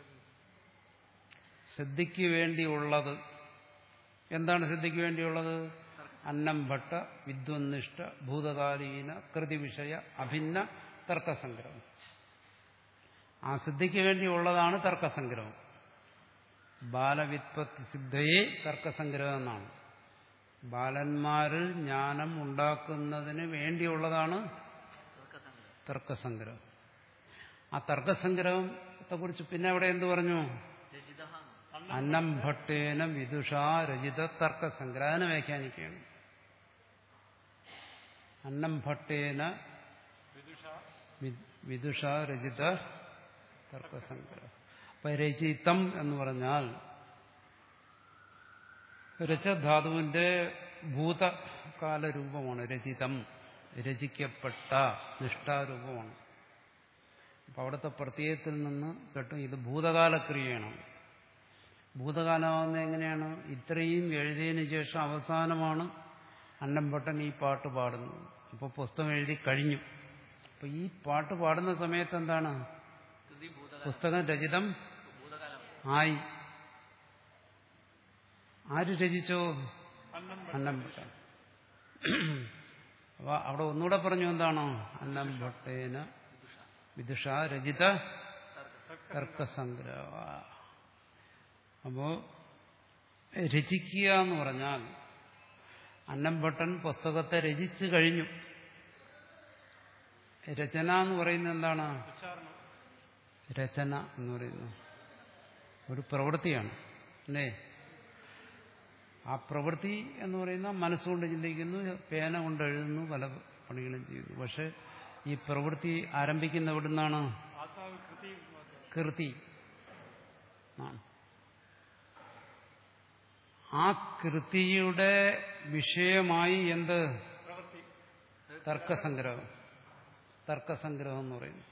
സിദ്ധിക്ക് വേണ്ടിയുള്ളത് എന്താണ്? സിദ്ധിക്ക് വേണ്ടിയുള്ളത് അന്നം ഭട്ട വിദ്വന്നിഷ്ഠ ഭൂതകാലീന കൃതി വിഷയ അഭിന്ന തർക്കസംഗ്രഹം. ആ സിദ്ധിക്ക് വേണ്ടിയുള്ളതാണ് തർക്കസംഗ്രഹം. ബാലവിത്പത്തി സിദ്ധയെ തർക്കസംഗ്രഹം എന്നാണ്. ബാലന്മാരിൽ ജ്ഞാനം ഉണ്ടാക്കുന്നതിന് വേണ്ടിയുള്ളതാണ് തർക്കസംഗ്രഹം. ആ തർക്കസംഗ്രഹത്തെ കുറിച്ച് പിന്നെ അവിടെ എന്ത് പറഞ്ഞു? അന്നം ഭട്ടേന വിദുഷാ രചിത തർക്കസംഗ്രഹം. അതിനെ വ്യാഖ്യാനിക്കുകയാണ്. അന്നം ഭട്ടേന വിദുഷാ രചിത തർക്കസംഗ്രഹം. അപ്പൊ രചിതം എന്ന് പറഞ്ഞാൽ രചധാതുവിന്റെ ഭൂതകാല രൂപമാണ് രചിതം. രചിക്കപ്പെട്ട നിഷ്ഠാരൂപമാണ്. അപ്പൊ അവിടുത്തെ പ്രത്യയത്തിൽ നിന്ന് കേട്ടും ഇത് ഭൂതകാല ക്രിയയാണ്. ഭൂതകാലമാകുന്നത് എങ്ങനെയാണ്? ഇത്രയും എഴുതിയതിനു ശേഷം അവസാനമാണ് അന്നംഭട്ടൻ ഈ പാട്ട് പാടുന്നത്. അപ്പോൾ പുസ്തകം എഴുതി കഴിഞ്ഞു. അപ്പൊ ഈ പാട്ട് പാടുന്ന സമയത്ത് എന്താണ്? പുസ്തകം രചിതം ആയി. ആര് രചിച്ചോ? അന്നംഭട്ടൻ. അപ്പൊ അവിടെ ഒന്നുകൂടെ പറഞ്ഞു എന്താണോ? അന്നംഭട്ടേന വിദുഷ രചിത തർക്കസംഗ്രഹ. അപ്പോ രചിക്കുക എന്ന് പറഞ്ഞാൽ അന്നംഭട്ടൻ പുസ്തകത്തെ രചിച്ചു കഴിഞ്ഞു. രചന എന്ന് പറയുന്നത് എന്താണ്? രചന എന്ന് പറയുന്നത് ഒരു പ്രവൃത്തിയാണ് അല്ലേ? ആ പ്രവൃത്തി എന്ന് പറയുന്ന മനസ്സുകൊണ്ട് ചിന്തിക്കുന്നു, പേന കൊണ്ട് എഴുതുന്നു, പല പണികളും ചെയ്യുന്നു. പക്ഷെ ഈ പ്രവൃത്തി ആരംഭിക്കുന്ന എവിടുന്നാണ്? കൃതി. ആ കൃതിയുടെ വിഷയമായി എന്ത്? തർക്കസംഗ്രഹം. തർക്കസംഗ്രഹം എന്ന് പറയുന്നു.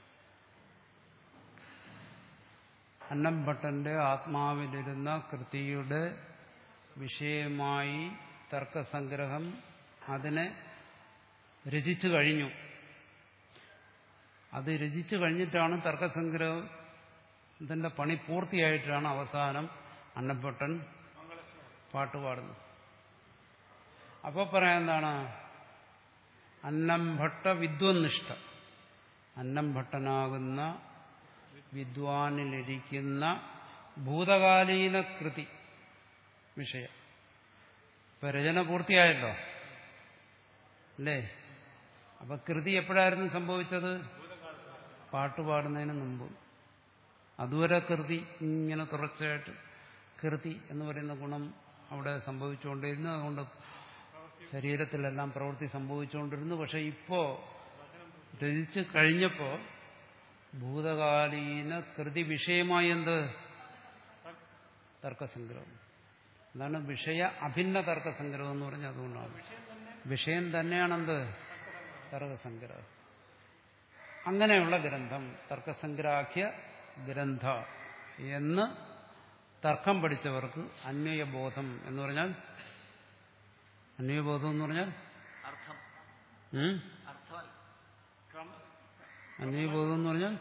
അന്നംഭട്ടന്റെ ആത്മാവിലിരുന്ന കൃതിയുടെ വിഷയമായി തർക്കസംഗ്രഹം അതിനെ രചിച്ചു കഴിഞ്ഞു. അത് രചിച്ചു കഴിഞ്ഞിട്ടാണ് തർക്കസംഗ്രഹത്തിന്റെ പണി പൂർത്തിയായിട്ടാണ് അവസാനം അന്നംഭട്ടൻ പാട്ടുപാടുന്നത്. അപ്പോൾ പറയാൻ എന്താണ്? അന്നംഭട്ട വിദ്വന്നിഷ്ഠ. അന്നംഭട്ടനാകുന്ന വിദ്വാനിലിരിക്കുന്ന ഭൂതകാലീന കൃതി വിഷയം. ഇപ്പൊ രചന പൂർത്തിയായല്ലോ അല്ലേ? അപ്പൊ കൃതി എപ്പോഴായിരുന്നു സംഭവിച്ചത്? പാട്ടുപാടുന്നതിന് മുമ്പ്. അതുവരെ കൃതി ഇങ്ങനെ തുടർച്ചയായിട്ട് കൃതി എന്ന് പറയുന്ന ഗുണം അവിടെ സംഭവിച്ചുകൊണ്ടിരുന്നു. അതുകൊണ്ട് ശരീരത്തിലെല്ലാം പ്രവൃത്തി സംഭവിച്ചുകൊണ്ടിരുന്നു. പക്ഷെ ഇപ്പോ രചിച്ച് കഴിഞ്ഞപ്പോ ഭൂതകാലീന കൃതി വിഷയമായി എന്ത്? തർക്കസംഗ്രഹം. അതാണ് വിഷയ അഭിന്ന തർക്കസംഗ്രഹം എന്ന് പറഞ്ഞാൽ അതുകൊണ്ടാണ്. വിഷയം തന്നെയാണെന്ത്? തർക്കസംഗ്രഹം. അങ്ങനെയുള്ള ഗ്രന്ഥം തർക്കസംഗ്രാഹ്യ ഗ്രന്ഥ എന്ന് തർക്കം പഠിച്ചവർക്ക് അന്വയബോധം എന്ന് പറഞ്ഞാൽ, അന്വയബോധം എന്ന് പറഞ്ഞാൽ അന്വയബോധം എന്ന് പറഞ്ഞാൽ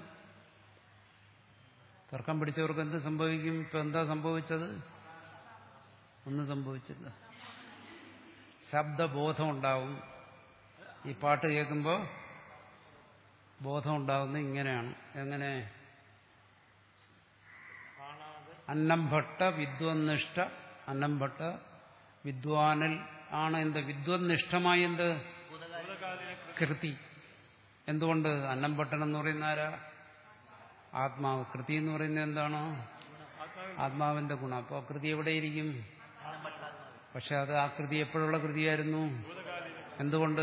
തർക്കം പഠിച്ചവർക്ക് എന്ത് സംഭവിക്കും? ഇപ്പൊ എന്താ സംഭവിച്ചത്? ഒന്നും സംഭവിച്ചില്ല. ശബ്ദബോധം ഉണ്ടാവും. ഈ പാട്ട് കേൾക്കുമ്പോൾ ബോധം ഉണ്ടാവുന്നത് ഇങ്ങനെയാണ്. എങ്ങനെ? അന്നംഭട്ട വിദ്വന്നിഷ്ഠ. അന്നംഭട്ട വിദ്വാനിൽ ആണ് എന്ത് വിദ്വന്നിഷ്ഠമായി എന്ത് കൃതി. എന്തുകൊണ്ട്? അന്നംഭട്ടൻ എന്ന് പറയുന്ന ആരാ? ആത്മാവ്. കൃതി എന്ന് പറയുന്നത് എന്താണോ? ആത്മാവിന്റെ ഗുണം. അപ്പോൾ കൃതി എവിടെയിരിക്കും? പക്ഷെ അത് ആ കൃതി എപ്പോഴുള്ള കൃതിയായിരുന്നു? എന്തുകൊണ്ട്?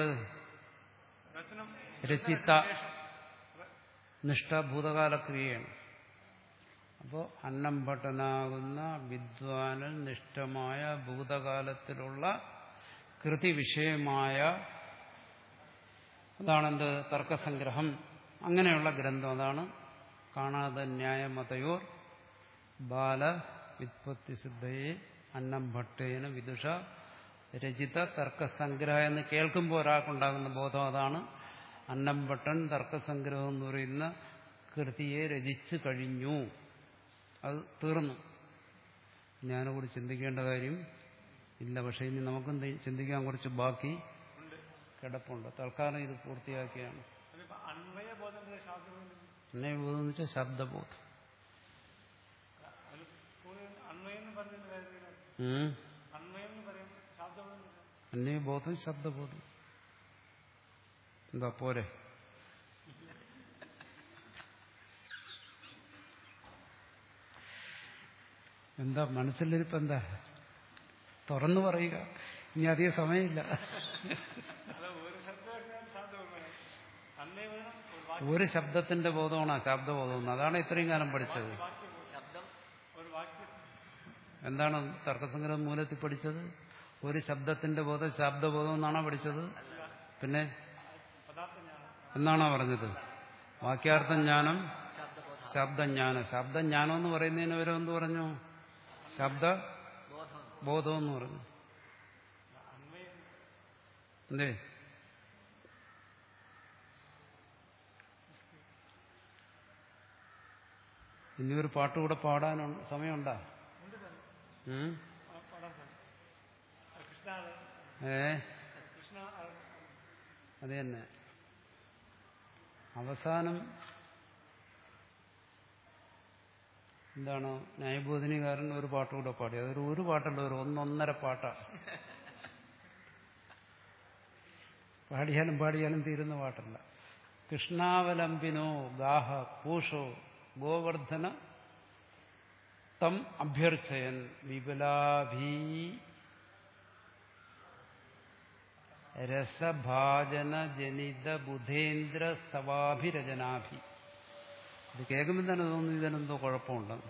രചിത്ത നിഷ്ഠ ഭൂതകാല ക്രിയയാണ്. അപ്പോൾ അന്നംഭട്ടനാകുന്ന വിദ്വാനിൽ നിഷ്ഠമായ ഭൂതകാലത്തിലുള്ള കൃതി വിഷയമായ അതാണെന്ത്? തർക്കസംഗ്രഹം. അങ്ങനെയുള്ള ഗ്രന്ഥം അതാണ് കാണാതെ ന്യായമതയോർ ബാല വ്യുത്പത്തി സിദ്ധയെ അന്നംഭട്ടേന വിദുഷ രചിത തർക്കസംഗ്രഹ എന്ന് കേൾക്കുമ്പോൾ ഒരാൾക്കുണ്ടാകുന്ന ബോധം അതാണ് അന്നംഭട്ടൻ തർക്കസംഗ്രഹം എന്ന് പറയുന്ന കൃതിയെ രചിച്ചു കഴിഞ്ഞു, അത് തീർന്നു. ഞാനെക്കുറിച്ച് ചിന്തിക്കേണ്ട കാര്യം ഇല്ല. പക്ഷെ ഇനി നമുക്കും ചിന്തിക്കാൻ കുറച്ച് ബാക്കി കിടപ്പുണ്ട്. തൽക്കാലം ഇത് പൂർത്തിയാക്കിയാണ്. അന്വയബോധം എന്ന് വെച്ചാൽ ശബ്ദബോധം. അന്വയബോധം ശബ്ദബോധം എന്താ പോരെ? എന്താ മനസ്സിലിരിപ്പ്? എന്താ തുറന്നു പറയുക, ഇനി അധികം സമയമില്ല. ഒരു ശബ്ദത്തിന്റെ ബോധമാണ് ശബ്ദബോധം. അതാണ് ഇത്രയും കാലം പഠിച്ചത്. എന്താണ് തർക്കസംഗ്രഹം മൂലത്തിൽ പഠിച്ചത്? ഒരു ശബ്ദത്തിന്റെ ബോധം ശബ്ദബോധം എന്നാണോ പഠിച്ചത്? പിന്നെ എന്നാണോ പറഞ്ഞത്? വാക്യാർത്ഥ ജ്ഞാനം ശബ്ദജ്ഞാനം. ശബ്ദജ്ഞാനം എന്ന് പറയുന്നതിന് വരെ എന്ത് പറഞ്ഞു? ശബ്ദ ബോധം എന്ന് പറഞ്ഞു. എന്തേ? ഇനി ഒരു പാട്ടുകൂടെ പാടാനുണ്ട്. സമയമുണ്ടാ? ഏ അത് തന്നെ. അവസാനം എന്താണ് ന്യായബോധിനികാരൻ ഒരു പാട്ടുകൂടെ പാടി. അതൊരു ഒരു പാട്ടല്ല, ഒരു ഒന്നൊന്നര പാട്ടാണ്. പാടിയാലും പാടിയാലും തീരുന്ന പാട്ടല്ല. കൃഷ്ണാവലംബിനോ ഗാഹ പൂഷോ ഗോവർദ്ധന തം അഭ്യർച്ചയൻ വിപുലാഭീ രസഭാജന ജനിത ബുധേന്ദ്ര സവാഭിരചനാഭി. ഇത് കേൾക്കുമ്പോൾ തന്നെ തോന്നുന്നു ഇതിനെന്തോ കുഴപ്പമുണ്ടെന്ന്.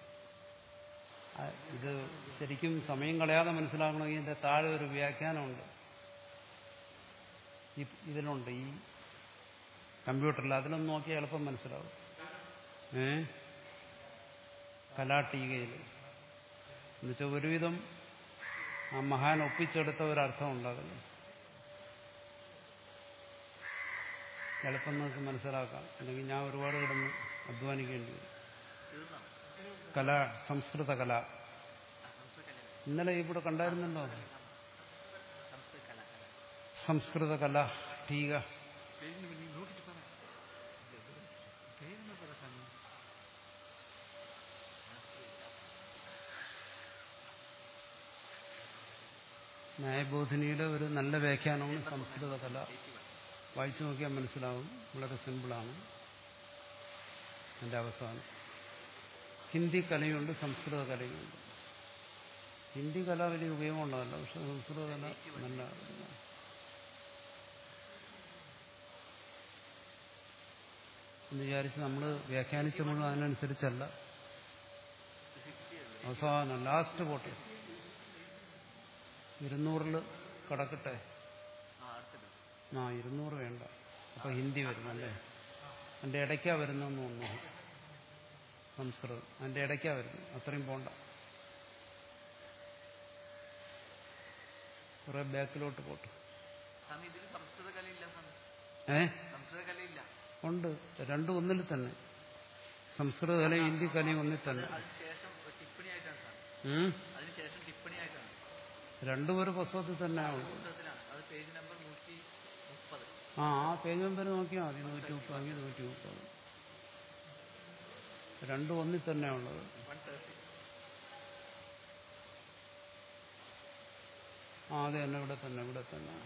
ഇത് ശരിക്കും സമയം കളയാതെ മനസ്സിലാക്കണമെങ്കിൽ ഇതിന്റെ താഴെ ഒരു വ്യാഖ്യാനമുണ്ട്. ഇതിലുണ്ട് ഈ കമ്പ്യൂട്ടറിൽ. അതിലൊന്നും നോക്കിയാൽ എളുപ്പം മനസ്സിലാവും. ഏ കലാടീകയിൽ എന്നുവെച്ചാൽ ഒരുവിധം ആ മഹാൻ ഒപ്പിച്ചെടുത്ത ഒരർത്ഥമുണ്ട് അതിന്. എളുപ്പം നമുക്ക് മനസ്സിലാക്കാം. അല്ലെങ്കിൽ ഞാൻ ഒരുപാട് കിടന്ന് അധ്വാനിക്കേണ്ടി വരും. കല, സംസ്കൃത കല. ഇന്നലെ ഇവിടെ കണ്ടായിരുന്നല്ലോ സംസ്കൃത കല ടീക. ന്യായബോധിനിയുടെ ഒരു നല്ല വ്യാഖ്യാനമാണ് സംസ്കൃത കല. വായിച്ചു നോക്കിയാൽ മനസ്സിലാവും. വളരെ സിമ്പിളാണ് എൻ്റെ അവസാനം. ഹിന്ദി കലയുണ്ട്, സംസ്കൃത കലയുണ്ട്. ഹിന്ദി കല വലിയ ഉപയോഗമുള്ളതല്ല, പക്ഷെ സംസ്കൃത കല നല്ല എന്ന് വിചാരിച്ച് നമ്മൾ വ്യാഖ്യാനിച്ച മുഴുവൻ അതിനനുസരിച്ചല്ല. അവസാനം ലാസ്റ്റ് പോട്ടെ, ഇരുന്നൂറിൽ കടക്കട്ടെ. ആ ഇരുന്നൂറ് വേണ്ട, അപ്പൊ ഹിന്ദി വരുന്നല്ലേ. അതിൻ്റെ ഇടയ്ക്കാ വരുന്നെന്ന് തോന്നുന്നു സംസ്കൃതം. അതിൻ്റെ ഇടയ്ക്കാ വരുന്നു, അത്രയും പോണ്ട. കുറെ ബാക്കിലോട്ട് പോട്ടെ. ഏ ഉണ്ട്, രണ്ടും ഒന്നിൽ തന്നെ. സംസ്കൃത കലയും ഹിന്ദി കലയും ഒന്നിൽ തന്നെ. രണ്ടും ഒരു പുസ്തകത്തിൽ തന്നെ ഉണ്ട്. ആ ആ പേജ് നമ്പർ നോക്കിയാൽ മതി. നൂറ്റി മുപ്പതെങ്കിൽ നൂറ്റി മുപ്പത്. രണ്ടും ഒന്നിൽ തന്നെ ഉള്ളത്. ആ ആ അത് തന്നെ ഇവിടെ തന്നെ ഇവിടെ തന്നെ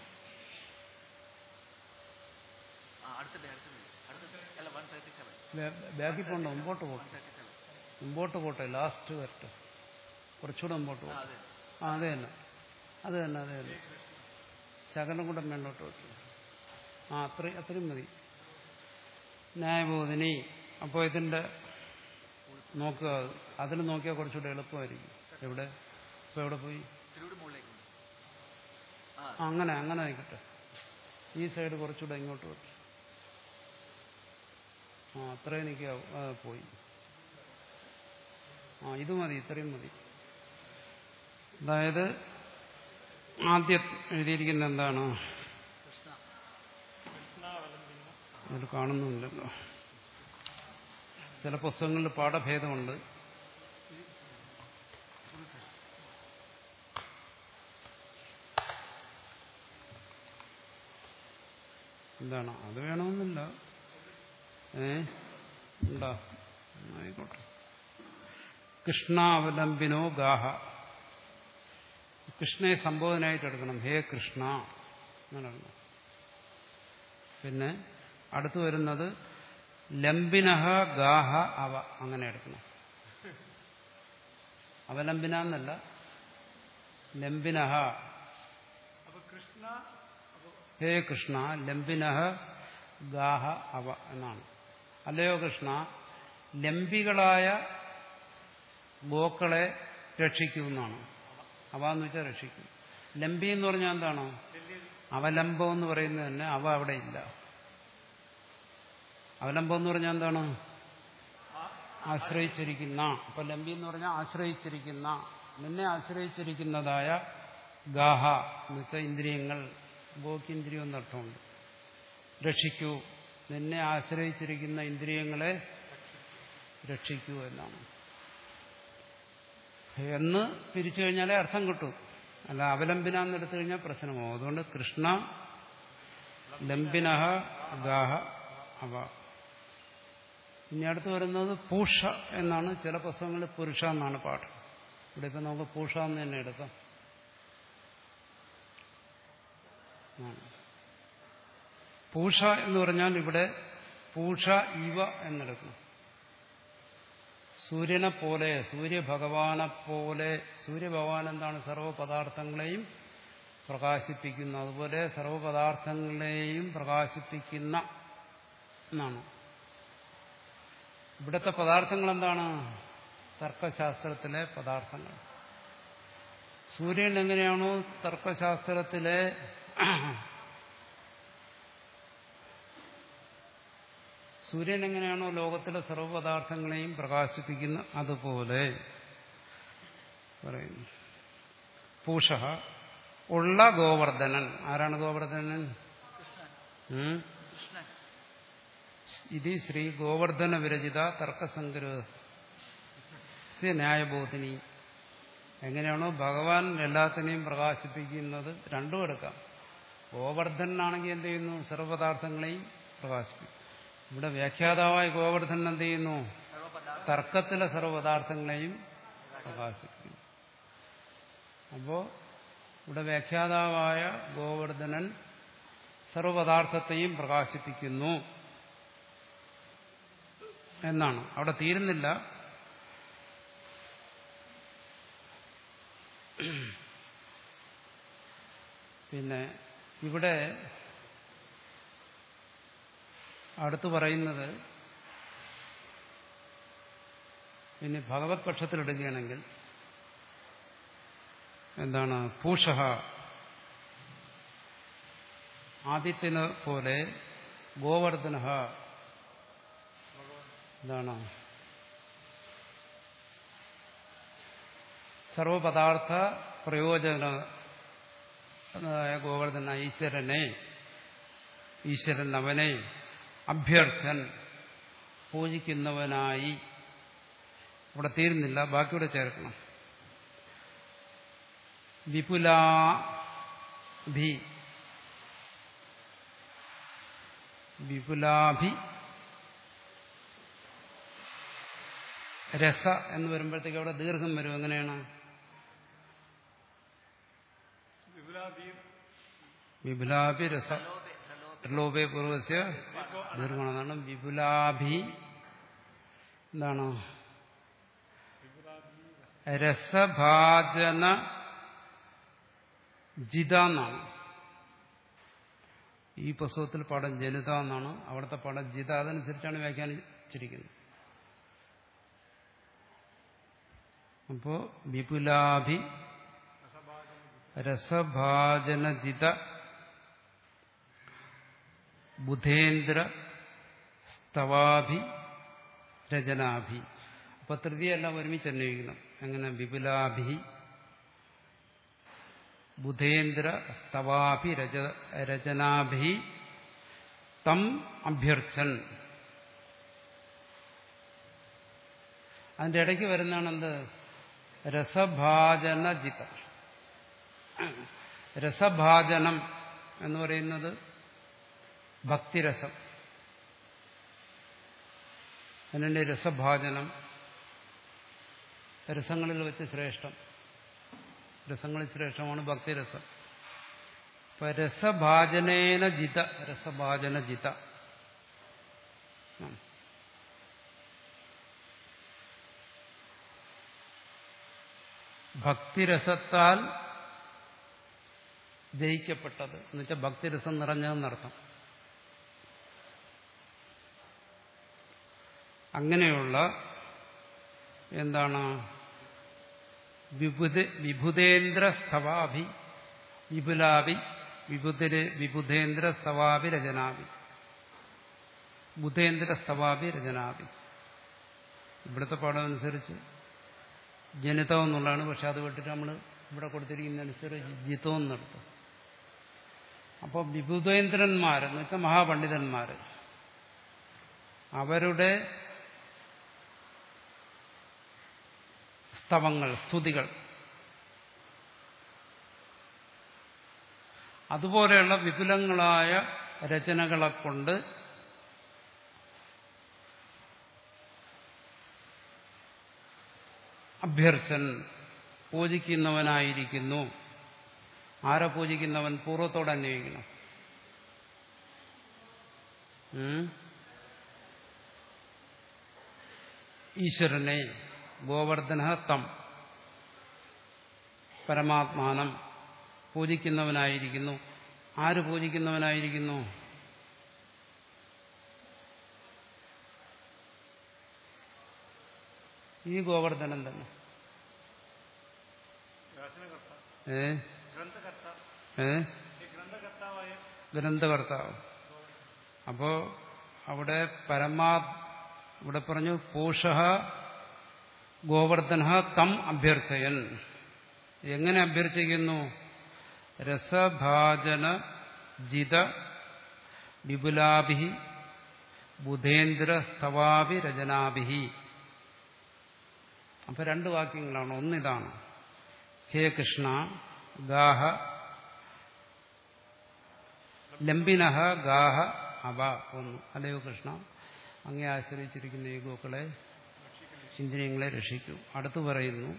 ബാക്കി പോണ്ട മുമ്പോട്ട് പോട്ടെ മുമ്പോട്ട് പോട്ടെ ലാസ്റ്റ് വരട്ടെ കുറച്ചുകൂടെ മുമ്പോട്ട് പോട്ടെ ആ അത് തന്നെ അത് തന്നെ അത് തന്നെ ശകലം കൂടെ മേലോട്ട് പോട്ടെ ആ അത്ര അത്രയും മതി ന്യായബോധിനി. അപ്പോൾ ഇതിന്റെ നോക്കുക, അതിൽ നോക്കിയാൽ കുറച്ചുകൂടെ എളുപ്പമായിരിക്കും. എവിടെ ഇപ്പൊ എവിടെ പോയി? അങ്ങനെ അങ്ങനെ ആയിക്കോട്ടെ. ഈ സൈഡ് കുറച്ചുകൂടെ ഇങ്ങോട്ട് പോട്ടെ. ആ അത്രയും എനിക്ക് പോയി. ആ ഇത് മതി, ഇത്രയും മതി. അതായത് ആദ്യം എഴുതിയിരിക്കുന്ന എന്താണ്? ഇത് കാണുന്നുണ്ടല്ലോ. ചില പുസ്തകങ്ങളിൽ പാഠഭേദമുണ്ട്. എന്താണ്? അത് വേണമെന്നില്ല. ഏ ഉണ്ടാ ആയിക്കോട്ടെ. കൃഷ്ണാവലംബിനോ ഗാഹ. കൃഷ്ണയെ സംബോധനയായിട്ട് എടുക്കണം. ഹേ കൃഷ്ണ എന്നാണ്. പിന്നെ അടുത്തു വരുന്നത് ലംബിനഹ ഗാഹ അവ, അങ്ങനെ എടുക്കണം. അവലംബിന എന്നല്ല, ലംബിനഹ. ഹേ കൃഷ്ണ ലംബിനഹ ഗാഹ അവ എന്നാണ്. അല്ലയോ കൃഷ്ണ, ലംബികളായ ഗോക്കളെ രക്ഷിക്കൂ എന്നാണ്. അവ എന്ന് വെച്ചാൽ രക്ഷിക്കും. ലംബി എന്ന് പറഞ്ഞാൽ എന്താണ്? അവലംബം എന്ന് പറയുന്നത് തന്നെ അവ അവിടെ ഇല്ല. അവലംബം എന്ന് പറഞ്ഞാൽ എന്താണ്? ആശ്രയിച്ചിരിക്കുന്ന. അപ്പൊ ലംബി എന്ന് പറഞ്ഞാൽ ആശ്രയിച്ചിരിക്കുന്ന, നിന്നെ ആശ്രയിച്ചിരിക്കുന്നതായ ഗാഹ എന്ന് വെച്ചാൽ ഇന്ദ്രിയങ്ങൾ, ഗോക്കിന്ദ്രിയം എന്നർത്ഥമുണ്ട്. രക്ഷിക്കൂ, നിന്നെ ആശ്രയിച്ചിരിക്കുന്ന ഇന്ദ്രിയങ്ങളെ രക്ഷിക്കൂ എന്നാണ്. എന്ന് പിരിച്ചു കഴിഞ്ഞാലേ അർത്ഥം കിട്ടൂ. അല്ല അവലംബിനാന്ന് എടുത്തു കഴിഞ്ഞാൽ പ്രശ്നമാവും. അതുകൊണ്ട് കൃഷ്ണ ലംബിനഹ ഗാഹ അവ. ഇനി അടുത്ത് വരുന്നത് പൂഷ എന്നാണ്. ചില പുസ്തകങ്ങളിൽ പുരുഷ എന്നാണ് പാഠം. ഇവിടെ ഇപ്പം നമുക്ക് പൂഷ എന്ന് തന്നെ എടുക്കാം. പൂഷ എന്ന് പറഞ്ഞാൽ ഇവിടെ പൂഷ ഇവ എന്നെടുക്കും. സൂര്യനെ പോലെ, സൂര്യഭഗവാനെ പോലെ. സൂര്യഭഗവാൻ എന്താണ്? സർവ്വപദാർത്ഥങ്ങളെയും പ്രകാശിപ്പിക്കുന്നു. അതുപോലെ സർവ്വപദാർത്ഥങ്ങളെയും പ്രകാശിപ്പിക്കുന്ന എന്നാണ്. ഇവിടുത്തെ പദാർത്ഥങ്ങൾ എന്താണ്? തർക്കശാസ്ത്രത്തിലെ പദാർത്ഥങ്ങൾ. സൂര്യൻ എങ്ങനെയാണോ തർക്കശാസ്ത്രത്തിലെ സൂര്യൻ എങ്ങനെയാണോ ലോകത്തിലെ സർവ്വപദാർത്ഥങ്ങളെയും പ്രകാശിപ്പിക്കുന്ന, അതുപോലെ പറയുന്നു. പൂഷ ഉള്ള ഗോവർദ്ധനൻ. ആരാണ് ഗോവർദ്ധനൻ? ഇത് ശ്രീ ഗോവർദ്ധന വിരചിത തർക്കസംഗ്രഹ ന്യായബോധിനി. എങ്ങനെയാണോ ഭഗവാൻ എല്ലാത്തിനെയും പ്രകാശിപ്പിക്കുന്നത്, രണ്ടും എടുക്കാം. ഗോവർദ്ധനാണെങ്കിൽ എന്ത് ചെയ്യുന്നു? സർവ്വപദാർത്ഥങ്ങളെയും പ്രകാശിപ്പിക്കും. ഇവിടെ വ്യാഖ്യാതാവായ ഗോവർദ്ധൻ എന്ത് ചെയ്യുന്നു? തർക്കത്തിലെ സർവ്വപദാർത്ഥങ്ങളെയും പ്രകാശിപ്പിക്കുന്നു. അപ്പോ ഇവിടെ വ്യാഖ്യാതാവായ ഗോവർദ്ധനൻ സർവ്വപദാർത്ഥത്തെയും പ്രകാശിപ്പിക്കുന്നു എന്നാണ്. അവിടെ തീരുന്നില്ല. പിന്നെ ഇവിടെ അടുത്ത് പറയുന്നത്, ഇനി ഭഗവത് പക്ഷത്തിലെടുക്കുകയാണെങ്കിൽ എന്താണ്? പൂഷഃ ആദിത്യനെ പോലെ ഗോവർദ്ധനഃ എന്താണ്? സർവപദാർത്ഥ പ്രയോജനമായ ഗോവർദ്ധന ഈശ്വരനെ, ഈശ്വരൻ അവനെ അഭ്യർത്ഥൻ പൂജിക്കുന്നവനായി. ഇവിടെ തീരുന്നില്ല, ബാക്കിയൂടെ ചേർക്കണം. വിപുലാഭി വിപുലാഭി രസ എന്ന് വരുമ്പോഴത്തേക്ക് അവിടെ ദീർഘം വരും. എങ്ങനെയാണ്? വിപുലാഭി രസ ത്രിലോപേ പൂർവസ്യ ദീർഘമാണ്. വിപുലാഭി എന്താണ്? രസഭാജന ജിത എന്നാണ്. ഈ പുസ്തകത്തിൽ പാഠം ജനിത എന്നാണ്, അവിടുത്തെ പാഠം ജിത. അതനുസരിച്ചാണ് വ്യാഖ്യാനിച്ചിരിക്കുന്നത്. അപ്പോ വിപുലാഭി രസഭാജനജിത ബുധേന്ദ്ര സ്തവാഭി രചനാഭി. അപ്പൊ തൃതീയെല്ലാം ഒരുമിച്ച് അന്വയിക്കണം. എങ്ങനെ? വിപുലാഭി ബുധേന്ദ്ര സ്തവാഭി രച രചനാഭി തം അഭ്യർച്ചൻ. അതിന്റെ ഇടയ്ക്ക് വരുന്നതാണ് എന്ത്? രസഭാജനജിത. രസഭാജനം എന്ന് പറയുന്നത് ഭക്തിരസം. അതിനെ രസഭാജനം, രസങ്ങളിൽ വെച്ച് ശ്രേഷ്ഠം. രസങ്ങളിൽ ശ്രേഷ്ഠമാണ് ഭക്തിരസം. ഇപ്പൊ രസഭാജനേന ജിത, രസഭാജന ജിത. ഭക്തിരസത്താൽ ജയിക്കപ്പെട്ടത് എന്ന് വെച്ചാൽ ഭക്തിരസം നിറഞ്ഞതെന്നർത്ഥം. അങ്ങനെയുള്ള എന്താണ്? വിബുധ വിബുധേന്ദ്ര സ്തവാഭി വിപുലാഭി വിബുധ വിബുധേന്ദ്ര സ്തവാഭി രചനാഭി. ബുധേന്ദ്ര സ്തവാഭി രചനാഭി. ഇവിടുത്തെ പാഠം അനുസരിച്ച് ജനിതം എന്നുള്ളതാണ്. പക്ഷെ അത് വിട്ടിട്ട് നമ്മൾ ഇവിടെ കൊടുത്തിരിക്കുന്നതനുസരിച്ച് ജിതം എന്നെടുത്തു. അപ്പോൾ വിബുധേന്ദ്രന്മാരെന്ന് വെച്ചാൽ മഹാപണ്ഡിതന്മാർ, അവരുടെ സ്തവങ്ങൾ, സ്തുതികൾ, അതുപോലെയുള്ള വിപുലങ്ങളായ രചനകളെ കൊണ്ട് അഭ്യർച്ചൻ പൂജിക്കുന്നവനായിരിക്കുന്നു. ആരെ പൂജിക്കുന്നവൻ? പൂർവ്വത്തോടെ അന്വയിക്കണം. ഈശ്വരനെ ഗോവർദ്ധന തം പരമാത്മാനം പൂജിക്കുന്നവനായിരിക്കുന്നു. ആര് പൂജിക്കുന്നവനായിരിക്കുന്നു? ഈ ഗോവർദ്ധനൻ തന്നെ. ഏ ഏ ഗ്രന്ഥകർത്താവ്. അപ്പോ അവിടെ പരമാ ഇവിടെ പറഞ്ഞു പൂഷ ഗോവർദ്ധന തം അഭ്യർച്ചയൻ. എങ്ങനെ അഭ്യർച്ചിക്കുന്നു? രസഭാജന ജിത വിപുലാഭി ബുധേന്ദ്ര സ്തവാഭി രചനാഭി. അപ്പൊ രണ്ട് വാക്യങ്ങളാണ്. ഒന്നിതാണ്, ഹേ കൃഷ്ണ ഗാഹ ലംബിനഹ ഗാഹ അവ. ഒന്ന്, അല്ലയോ കൃഷ്ണ, അങ്ങേ ആശ്രയിച്ചിരിക്കുന്ന ഈ ഗോക്കളെ, ഇന്ദ്രിയങ്ങളെ രക്ഷിക്കൂ. അടുത്തു പറയുന്നു,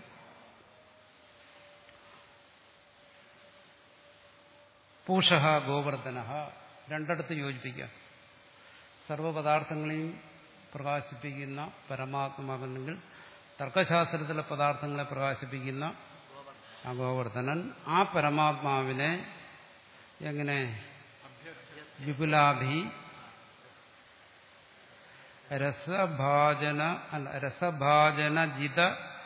പൂഷഃ ഗോവർദ്ധനഃ. രണ്ടിടത്ത് യോജിപ്പിക്കാം. സർവ്വപദാർത്ഥങ്ങളെയും പ്രകാശിപ്പിക്കുന്ന പരമാത്മാവെങ്കിൽ തർക്കശാസ്ത്രത്തിലെ പദാർത്ഥങ്ങളെ പ്രകാശിപ്പിക്കുന്ന ആ ഗോവർദ്ധനൻ, ആ പരമാത്മാവിനെ എങ്ങനെ? വിപുലാഭി രസഭാജന അല്ല രസഭാജനജിത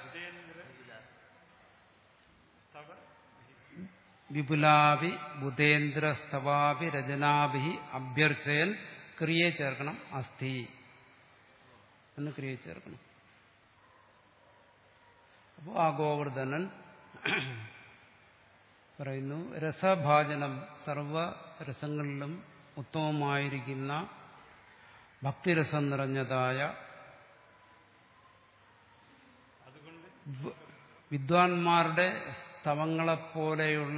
വിപുലാഭി ബുധേന്ദ്ര സ്തവാഭി രചനാഭി അഭ്യർച്ചയൻ. ക്രിയയെ ചേർക്കണം, അസ്ഥി എന്ന് ക്രിയയെ ചേർക്കണം. അപ്പോൾ ആ ഗോവർദ്ധനൻ പറയുന്നു, രസഭാജനം സർവരസങ്ങളിലും ഉത്തമമായിരിക്കുന്ന ഭക്തിരസം നിറഞ്ഞതായ വിദ്വാൻമാരുടെ സ്തവങ്ങളെപ്പോലെയുള്ള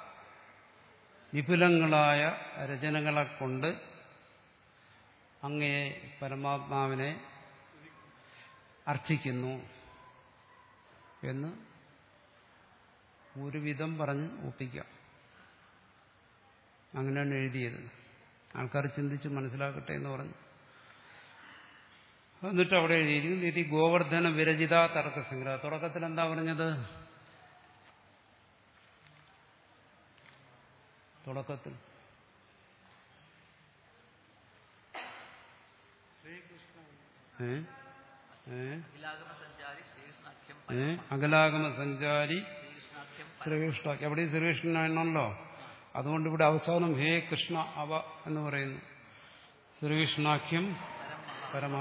വിപുലങ്ങളായ രചനകളെ കൊണ്ട് അങ്ങയെ പരമാത്മാവിനെ അർച്ചിക്കുന്നു എന്ന് ഒരുവിധം പറഞ്ഞ് ഒപ്പിക്കാം. അങ്ങനെയാണ് എഴുതിയത്. ആൾക്കാർ ചിന്തിച്ച് മനസ്സിലാക്കട്ടെ എന്ന് പറഞ്ഞു. എന്നിട്ട് അവിടെ എഴുതിയിരിക്കും നിധി ഗോവർദ്ധന വിരചിത തർക്കസംഗ്രഹ. തുടക്കത്തിൽ എന്താ പറഞ്ഞത്? തുടക്കത്തിൽ അഖിലാഗമ സഞ്ചാരി ശ്രീകൃഷ്ണ. എവിടെ ശ്രീകൃഷ്ണനാണല്ലോ. അതുകൊണ്ട് ഇവിടെ അവസാനം ഹേ കൃഷ്ണ അവ എന്ന് പറയുന്നു. ശ്രീകൃഷ്ണാഖ്യം പരമ.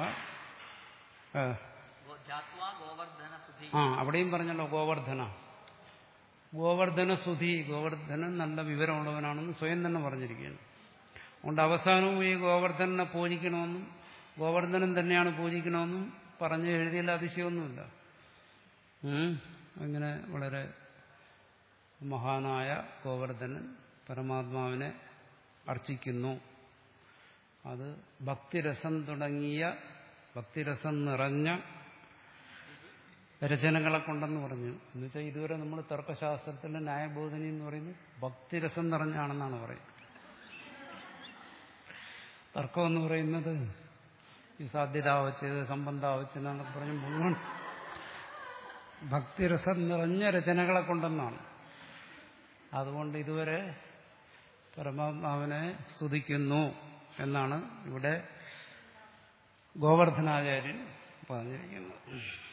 ആ അവിടെയും പറഞ്ഞല്ലോ ഗോവർദ്ധന. ഗോവർദ്ധന സുധി. ഗോവർദ്ധനൻ നല്ല വിവരമുള്ളവനാണെന്ന് സ്വയം തന്നെ പറഞ്ഞിരിക്കുകയാണ്. അതുകൊണ്ട് അവസാനവും ഈ ഗോവർദ്ധനെ പൂജിക്കണമെന്നും ഗോവർദ്ധനൻ തന്നെയാണ് പൂജിക്കണമെന്നും പറഞ്ഞ് എഴുതിയില്ല. അതിശയമൊന്നുമില്ല. അങ്ങനെ വളരെ മഹാനായ ഗോവർദ്ധനൻ പരമാത്മാവിനെ അർച്ചിക്കുന്നു. അത് ഭക്തിരസം തുടങ്ങിയ ഭക്തിരസം നിറഞ്ഞ രചനകളെ കൊണ്ടെന്ന് പറഞ്ഞു. എന്നുവെച്ചാൽ ഇതുവരെ നമ്മൾ തർക്കശാസ്ത്രത്തിലെ ന്യായബോധനി എന്ന് പറയുന്നത് ഭക്തിരസം നിറഞ്ഞാണെന്നാണ് പറയുന്നത്. തർക്കം എന്ന് പറയുന്നത് ഈ സാധ്യതാവച്ചത് സംബന്ധാവച്ചെന്നൊക്കെ പറഞ്ഞ് മുഴുവൻ ഭക്തിരസം നിറഞ്ഞ രചനകളെ കൊണ്ടെന്നാണ്. അതുകൊണ്ട് ഇതുവരെ പരമാത്മാവിനെ സ്തുതിക്കുന്നു എന്നാണ് ഇവിടെ ഗോവർദ്ധനാചാര്യൻ പറഞ്ഞിരിക്കുന്നത്.